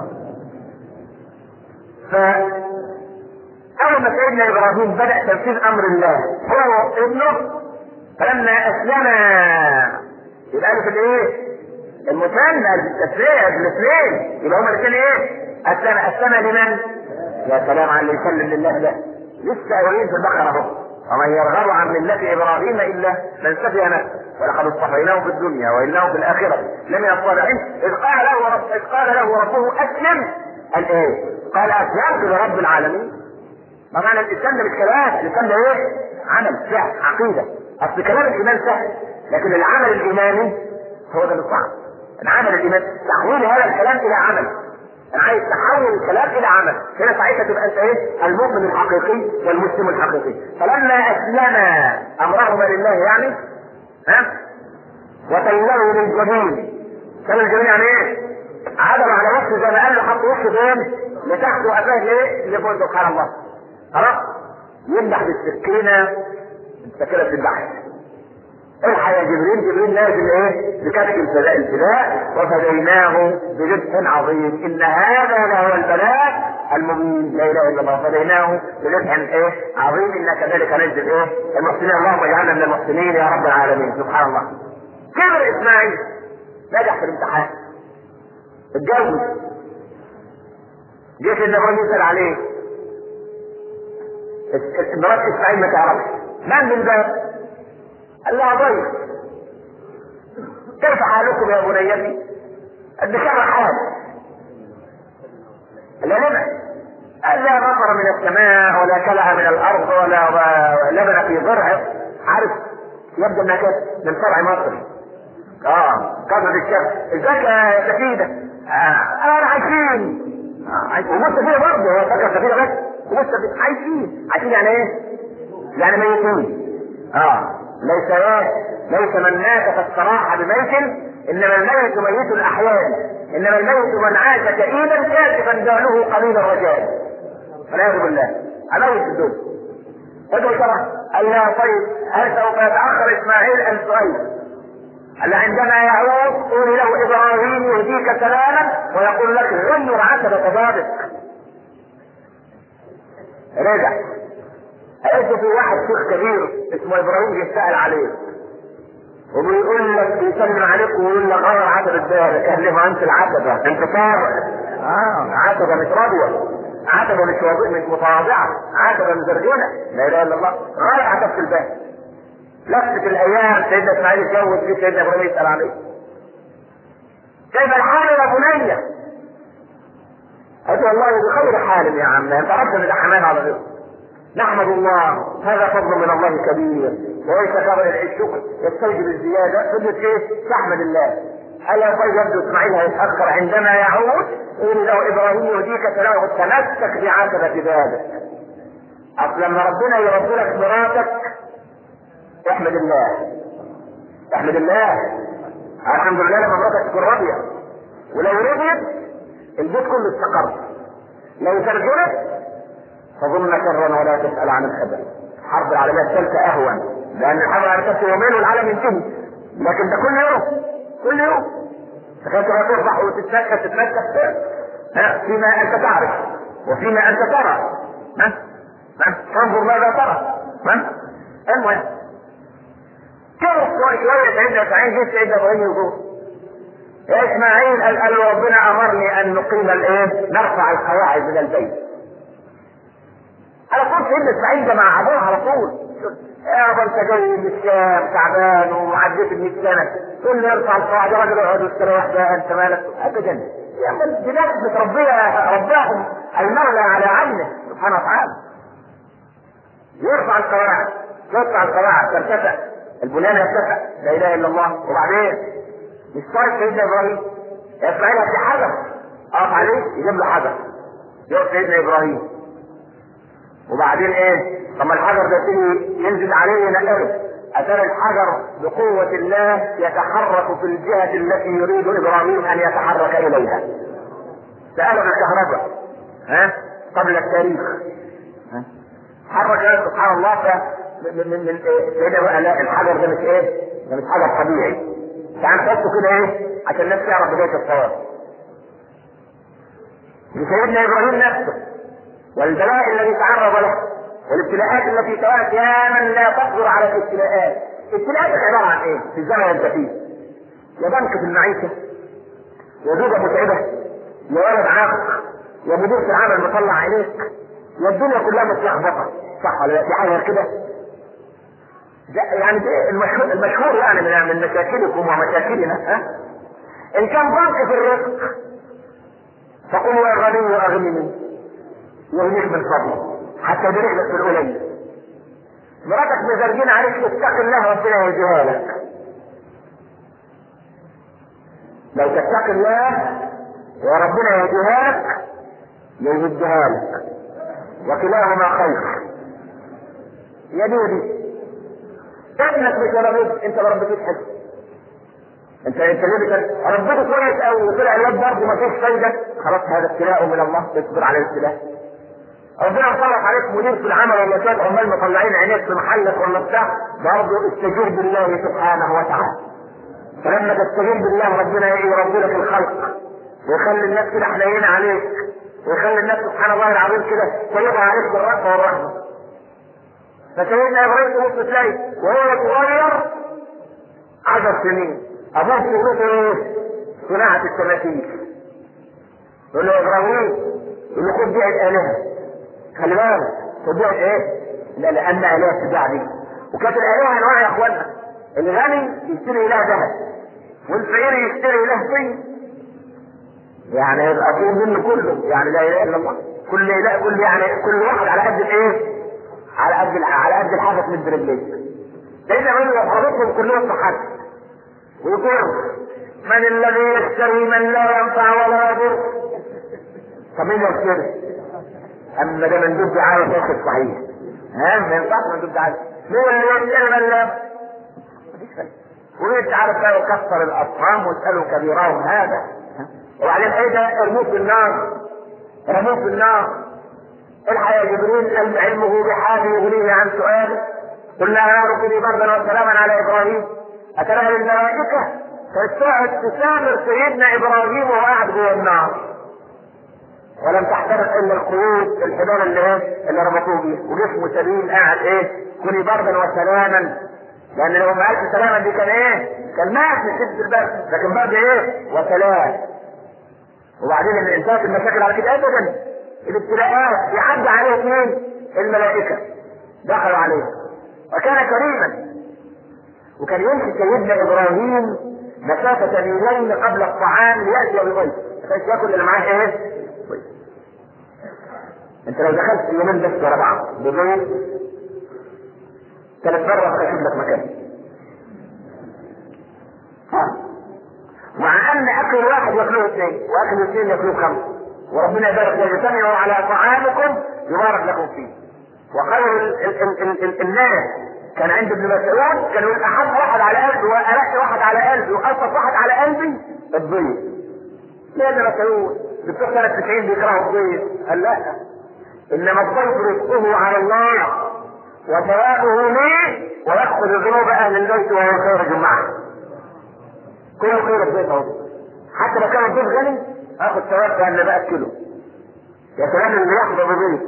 Speaker 2: فاول ما سيدنا ابراهيم بدا تنفيذ امر الله هو ابنه فلما اسلم يبقى له في الايه؟ المثنى التسليم الاثنين يبقى هما الاثنين ايه؟ اسلم. اسلم لمن؟ يا سلام على اللي يسلم لله ده. لسه قايلين في البقره اهو ومن يرغب عن مله ابراهيم الا من سفه نفسه ولقد اصطفيناه في الدنيا وانه في الاخره لمن الصالحين. اذ قال له رب اذ قال له ربه اسلم قال ايه؟ قال اسلمت لرب العالمين. ما معنى الاسلام ده مش كلام، الاسلام ده ايه؟ عمل فعل عقيده. اصل كلام الايمان سهل لكن العمل الايماني هو ده الصعب. العمل الايماني تحويل هذا الكلام الى عمل. انا عايز تحول الكلام الى عمل. هنا ساعتها تبقى انت ايه؟ المؤمن الحقيقي والمسلم الحقيقي. فلما اسلم امرهما لله يعني ها وتلوه للجبين. كان الجبين يعني ايه؟ عدل على وشه زي ما قال له حط وشه فين؟ لتحت وقفاه ليه؟ لفوق. سبحان الله. خلاص يذبح بالسكينه انت كده بتذبح. الحق يا جبريل. جبريل نازل ايه؟ بكشف الفداء الفداء وفديناه بذبح عظيم. ان هذا لهو البلاء المبين. لا اله الا الله. فديناه بذبح ايه؟ عظيم. ان كذلك نجزي ايه؟ المحسنين. اللهم اجعلنا من المحسنين يا رب العالمين. سبحان الله. كبر اسماعيل نجح في الامتحان اتجوز. جيش النبي يسال عليه مرات اسماعيل ما تعرفش من من ذا؟ قال لها ضيف. كيف حالكم يا بنيتي؟ قد شر حال. قال لها لما؟ قال لا مطر من السماء ولا كلع من الارض ولا لبن في ضرع. عارف يبدو انها كانت من فرع مصر. اه كسرة الشمس. ازيك يا سفينة؟ آه انا عايشين. آه عايشين ومش سفينة برضه، هو فاكر سفينة بس ومش سفينة. عايشين. عايشين يعني ايه؟ يعني ميتين. اه ليس ايه؟ ليس من مات فاستراح بميت، انما الميت ميت الاحيان، انما الميت من عاش كئيبا كاشفا جعله قليل الرجال. والعياذ بالله. اموت الدنيا. ادعو ترى قال لا طيب هل سوف يتاخر اسماعيل ام سعيد؟ قال عندما يعود قول له ابراهيم يهديك سلاما ويقول لك غير عتبة بابك. رجع قلت في واحد شيخ كبير اسمه ابراهيم يسأل عليه وبيقول لك بيسلم عليك ويقول لك غير عتبة بابك. قال له انت العتبة انت طابع. اه عتبة مش راضية، عتبة مش مش متواضعة، عتبة مزرجنة. لا اله الا الله. غير عتبة الباب. لفت الايام سيدنا اسماعيل اتجوز في سيدنا ابراهيم يسأل عليه كيف الحال يا بني؟ قلت والله بخير حال يا عم، انت ربنا ده حمام على غيره. نحمد الله هذا فضل من الله كبير وليس كبر الشكر يستوجب الزياده. فضلت ايه؟ تحمد الله. قال يا طيب يبدو اسماعيل هيتاخر عندما يعود قول له ابراهيم يهديك سلامه تمسك بعتبة بابك. اصل لما ربنا يرد لك مراتك احمد الله. احمد الله. الحمد لله لما مراتك تكون راضيه، ولو رضيت البيت كله استقر. لو ترجلت فظن شرا ولا تسأل عن الخبر. الحرب العالمية الثالثة اهون، لان الحرب العالمية الثالثة يومين والعالم ينتهي، لكن ده كل يوم كل يوم. فكانت تفرح وتتنكس تتنكس فيما انت تعرف وفيما انت ترى. ها ها تنظر ماذا ترى. ها المهم كيف شوية سيدنا اسماعيل جيت سيدنا ابراهيم يقول يا اسماعيل قال, قال ربنا امرني ان نقيم الايه؟ نرفع القواعد من البيت. على طول سيدنا اسماعيل ده مع ابوه على طول. يا ابا انت جاي من الشام تعبان وعديت من السنه تقول لي ارفع القواعد يا راجل اقعد واستريح بقى انت مالك؟ ابدا يا اخي دي ناس متربيه رباهم المولى على عينه سبحانه وتعالى. يرفع القواعد يرفع القواعد ترتفع البنيان يرتفع لا اله الا الله. وبعدين مش طايق سيدنا ابراهيم يا اسماعيل في حجر اقف عليه يجيب له حجر يقف سيدنا ابراهيم. وبعدين ايه؟ طب الحجر ده تيجي ينزل عليه ينقله. اتاري الحجر بقوة الله يتحرك في الجهة التي يريد ابراهيم ان يتحرك اليها. سأله الكهرباء ها قبل التاريخ ها حرك سبحان الله. ف من من من ايه؟ بقى لا الحجر ده مش ايه؟ ده مش حجر طبيعي. تعال نحطه كده ايه؟ عشان الناس تعرف بداية الصواب. لسيدنا ابراهيم نفسه والبلاء الذي تعرض له والابتلاءات التي توالت يا من لا تقدر على الابتلاءات. الابتلاءات عبارة عن ايه؟ في الزمن انت فيه يا ضنك في المعيشة يا زوجة متعبة يا ولد عاق يا مدير في العمل مطلع عينيك يا الدنيا كلها متلخبطة. صح ولا لا؟ في حاجة كده يعني المشهور, المشهور يعني من, من مشاكلكم ومشاكلنا. ها ان كان ضنك في الرزق فقل يا غني اغنني يغنيك من فضله حتى برحلك في القليل. مراتك مزرجين عليك اتق الله ربنا يهديها لك. لو تتق الله وربنا يهديها لك يهديها لك وكلاهما خير. يا دودي ابنك مش ربيت انت ما ربيتوش حلو. انت انت ليه ربيته كويس قوي وطلع الواد برضه ما فيش فايده. خلاص هذا ابتلاء من الله تصبر على الابتلاء. ربنا مصرف عليك مدير في العمل ولا شويه عمال مطلعين عينيك في محلك ولا بتاع برضه استجير بالله سبحانه وتعالى. فلما تستجير بالله ربنا يربي لك الخلق ويخلي الناس كده حنينه عليك ويخلي الناس سبحان الله العظيم كده طيبه عليك بالرحمه والرحمه. فسيدنا ابراهيم تبص تلاقي وهو صغير عشر سنين ابوه شغلته ايه؟ صناعه التماثيل. يقول له يا ابراهيم يقول له خد بيع الالهه. خلي بالك خد بيع ايه؟ لا لان الهه تباع دي. وكانت الالهه انواع يا اخوانا. الغني يشتري اله ذهب والفقير يشتري اله طين. يعني يبقى طين منه كله يعني لا اله الا الله. كل اله كل يعني كل واحد على قد الايه؟ على قد على قد الحاجه من رجليك. لان ابراهيم لو حضرتهم كلهم صحات ويقر من الذي يشتري من لا ينفع ولا يضر؟ طب مين يشتري؟ اما ده مندوب دعايه فاخر صحيح. ها ما ينفعش مندوب دعايه. مين اللي يشتري من لا؟ مفيش فرق. وانت عارف بقى يكسر الاصنام واسالوا كبيرهم هذا. وبعدين ايه ده؟ ارموه في النار. رموه في النار. الحق يا جبريل علمه بحاجه يغنيه عن سؤاله. قلنا يا نار كوني بردا وسلاما على ابراهيم. اتلاها الملائكه كانت تقعد تسامر سيدنا ابراهيم وهو قاعد جوه النار. ولم تحترق الا القيود الحبال اللي ايه اللي ربطوه بيه وجسمه سليم قاعد ايه كوني بردا وسلاما. لان لو ما قالش سلاما دي كان ايه؟ كان مات من شده البرد. لكن برد ايه؟ وسلام. وبعدين اللي انتهت المشاكل على كده ابدا. الابتلاءات يعدي عليه اثنين الملائكه دخلوا عليه وكان كريما. وكان يمشي سيدنا ابراهيم مسافه ميلين قبل الطعام لياتي بضيف. كانش ياكل اللي معاه ايه؟ ضيف. انت لو دخلت يومين بس ورا بعض بضيف ثلاث مرات هتجيب لك مكان. ها مع ان اكل واحد ياكلوه اثنين واكل اثنين ياكلوه خمسه. وربنا يبارك ويجتمعوا على طعامكم يبارك لكم فيه. وخير ال ال ال ال ال الناس كان عند ابن مسعود كان يقول احب واحد على قلبي وارق واحد على قلبي واصف واحد على قلبي الضيف. ليه ابن مسعود بتوع سنه تسعين بيكرهوا الضيف؟ قال لا، انما الضيف رزقه على الله وثوابه ليه ويأخذ ذنوب اهل البيت وهو خارج معه. كل خير الضيف اهو. حتى لو كان الضيف غني اخذ ثواب كان اللي باكله. يا سلام اللي ياخذ ابو ضيف.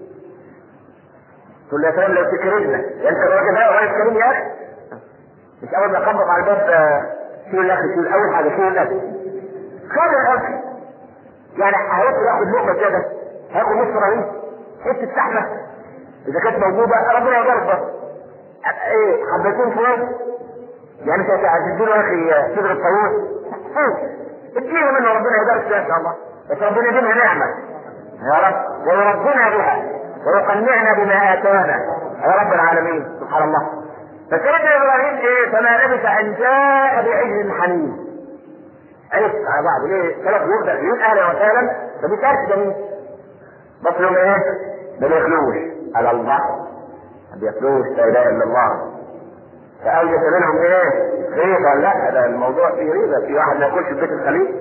Speaker 2: تقول له يا سلام لو تكرمنا انت الراجل ده راجل كريم يا اخي. مش اول ما يخبط على الباب شيل الاكل شيل اول حاجه شيل الاكل. خد الاكل. يعني هياكل ياخد لقمه كده هياخد نص رغيف حته لحمه اذا كانت موجوده ربنا يبارك. ايه حبتين فوق يعني انت هتديله يا اخي صدر الطاووس اديله منه ربنا يبارك فيها ان شاء الله. بس ربنا يديمها نعمه يا رب ويربنا بها ويقنعنا بما اتانا يا رب العالمين. سبحان الله. فسيدنا ابراهيم ايه فما لبث ان جاء بعجل حنين. عرفت على بعض ليه ثلاث شهور داخلين اهلا وسهلا فدي كارثه جميل. بس لهم ايه؟ ما بياكلوش على الله ما بياكلوش لا اله الا الله. فأوجد منهم ايه؟ ريبة. لا ده الموضوع فيه ريبة. في واحد ما ياكلش في بيت الخليل.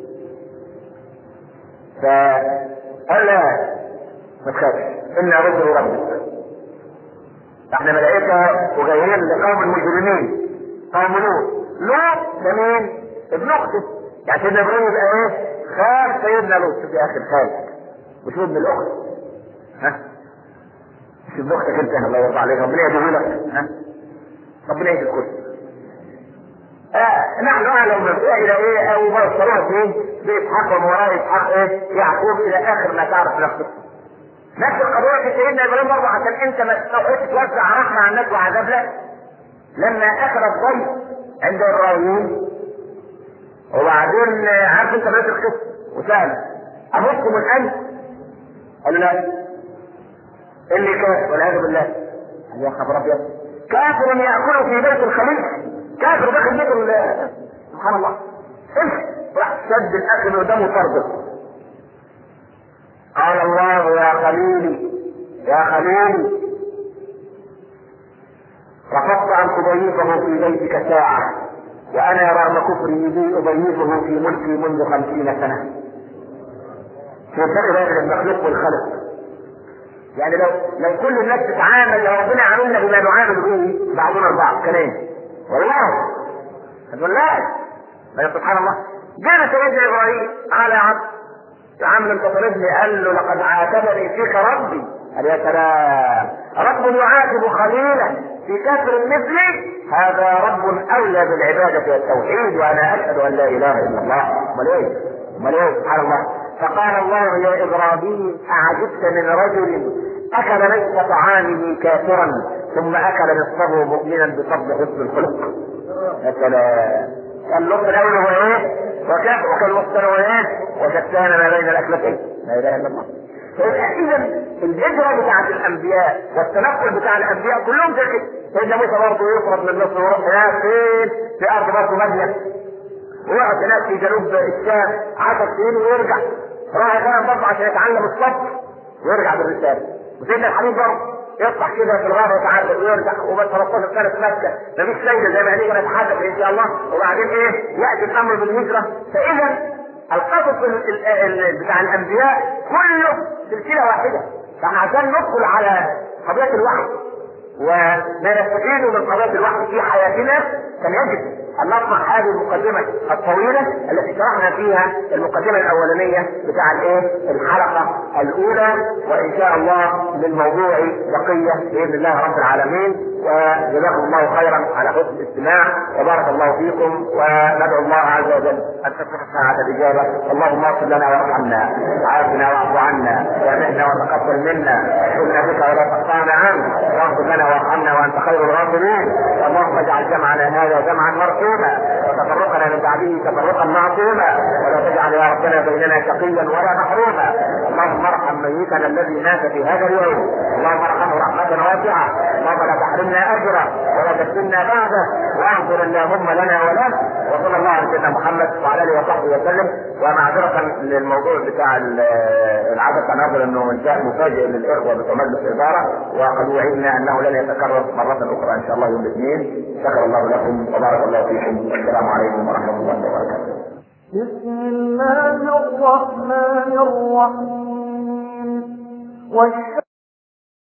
Speaker 2: فقال لا ما تخافش إنا رسل ربك. احنا ملائكة وجايين لقوم المجرمين قوم لوط. لوط ده مين؟ ابن اخته. يعني سيدنا ابراهيم يبقى ايه؟ خال سيدنا لوط. شوف يا اخي الخال مش ابن الاخت. ها؟ مش ابن اختك انت الله يرضى عليك ربنا يهديه لك. ها؟ ربنا يهدي الكل. آه نحن اعلم من الى ايه او ما وصلوها فين باسحاق ومن وراء اسحاق ايه يعقوب الى اخر ما تعرف نفسك. نفس القضيه في سيدنا ابراهيم برضه عشان انت ما تستوعبش توزع رحمه على الناس وعذاب لا. لما اخذ الضيف عند ابراهيم وبعدين عارف انت بقيت القصه وسال امسكم الان؟ قال لا اللي كافر والعياذ بالله. قال يا خبر ابيض كافر ياكل في بيت الخليل كافر داخل بيت سبحان الله. راح شد الاكل قدامه فرضه. قال الله يا خليلي يا خليلي رفضت ان تضيفه في بيتك ساعه وانا رغم كفري بي اضيفه في ملكي منذ خمسين سنه. في فرق بين المخلوق والخلق. يعني لو لو كل الناس تتعامل لو ربنا عاملنا بما نعامل به بعضنا البعض كلام والله هتقول لا سبحان الله. جاء سيدنا ابراهيم قال يا عبد يا عم انت طردني. قال له لقد عاتبني فيك ربي. قال يا سلام رب يعاتب خليله في كافر مثلي هذا رب اولى بالعباده والتوحيد وانا اشهد ان لا اله الا الله. امال ايه؟ امال ايه؟ سبحان الله. فقال الله يا ابراهيم اعجبت من رجل اكل نصف طعامه كافرا ثم اكل نصفه مؤمنا بفضل حسن الخلق. يا سلام. اللقم الاول هو ايه؟ وكافر كالوسط هو ايه؟ وشتان ما بين الاكلتين. لا اله الا الله. اذا الهجره بتاعت الانبياء والتنقل بتاع الانبياء كلهم زي كده. سيدنا موسى برضه يخرج من مصر ويروح هناك فين؟ في ارض برضه مدين ويقعد هناك في جنوب الشام عشر سنين ويرجع، راح كان برضه عشان يتعلم الصبر ويرجع بالرساله. وسيدنا الحبيب برضه يطلع كده في الغابه يتعلم ويرجع، وبس ثلاثة عشر سنه في مكه مفيش فايده زي ما هنيجي نتحدث ان شاء الله. وبعدين ايه؟ ياتي الامر بالهجره. فاذا القصص ال- ال- ال- بتاع الانبياء كله سلسله واحده. فاحنا عشان ندخل على قضيه الوحي وما نستفيد من قضيه الوحي في حياتنا كان يجب ان نصنع هذه المقدمه الطويله التي شرحنا فيها المقدمه الاولانيه بتاع الايه؟ الحلقه الاولى، وان شاء الله للموضوع بقيه باذن الله رب العالمين. وجزاكم الله خيرا على حسن الاستماع وبارك الله فيكم، وندعو الله عز وجل ان تفتح ساعه الاجابه. اللهم اغفر لنا وارحمنا وعافنا واعف عنا وامحنا وتقبل منا، كنا بك ولا تقطعنا عنك، واغفر لنا وارحمنا وانت خير الغافرين. اللهم اجعل جمعنا هذا جمعا مرحوما وتفرقنا من بعده تفرقا معصوما، ولا تجعل يا ربنا بيننا شقيا ولا محروما. اللهم ارحم ميتنا الذي مات في هذا اليوم، اللهم ارحمه رحمه واسعه، اللهم لا تحرمنا اجره ولا تفتنا بعده، واغفر اللهم لنا وله. وصلى الله على سيدنا محمد وعلى اله وصحبه وسلم. ومعذره للموضوع بتاع العدد هنقول انه انتهى مفاجئ للاخوه بتوع مجلس الاداره، وقد وعدنا انه لن يتكرر مره اخرى ان شاء الله يوم الاثنين. شكر الله لكم وبارك الله فيكم، والسلام عليكم ورحمه الله وبركاته.
Speaker 3: بسم الله الرحمن الرحيم.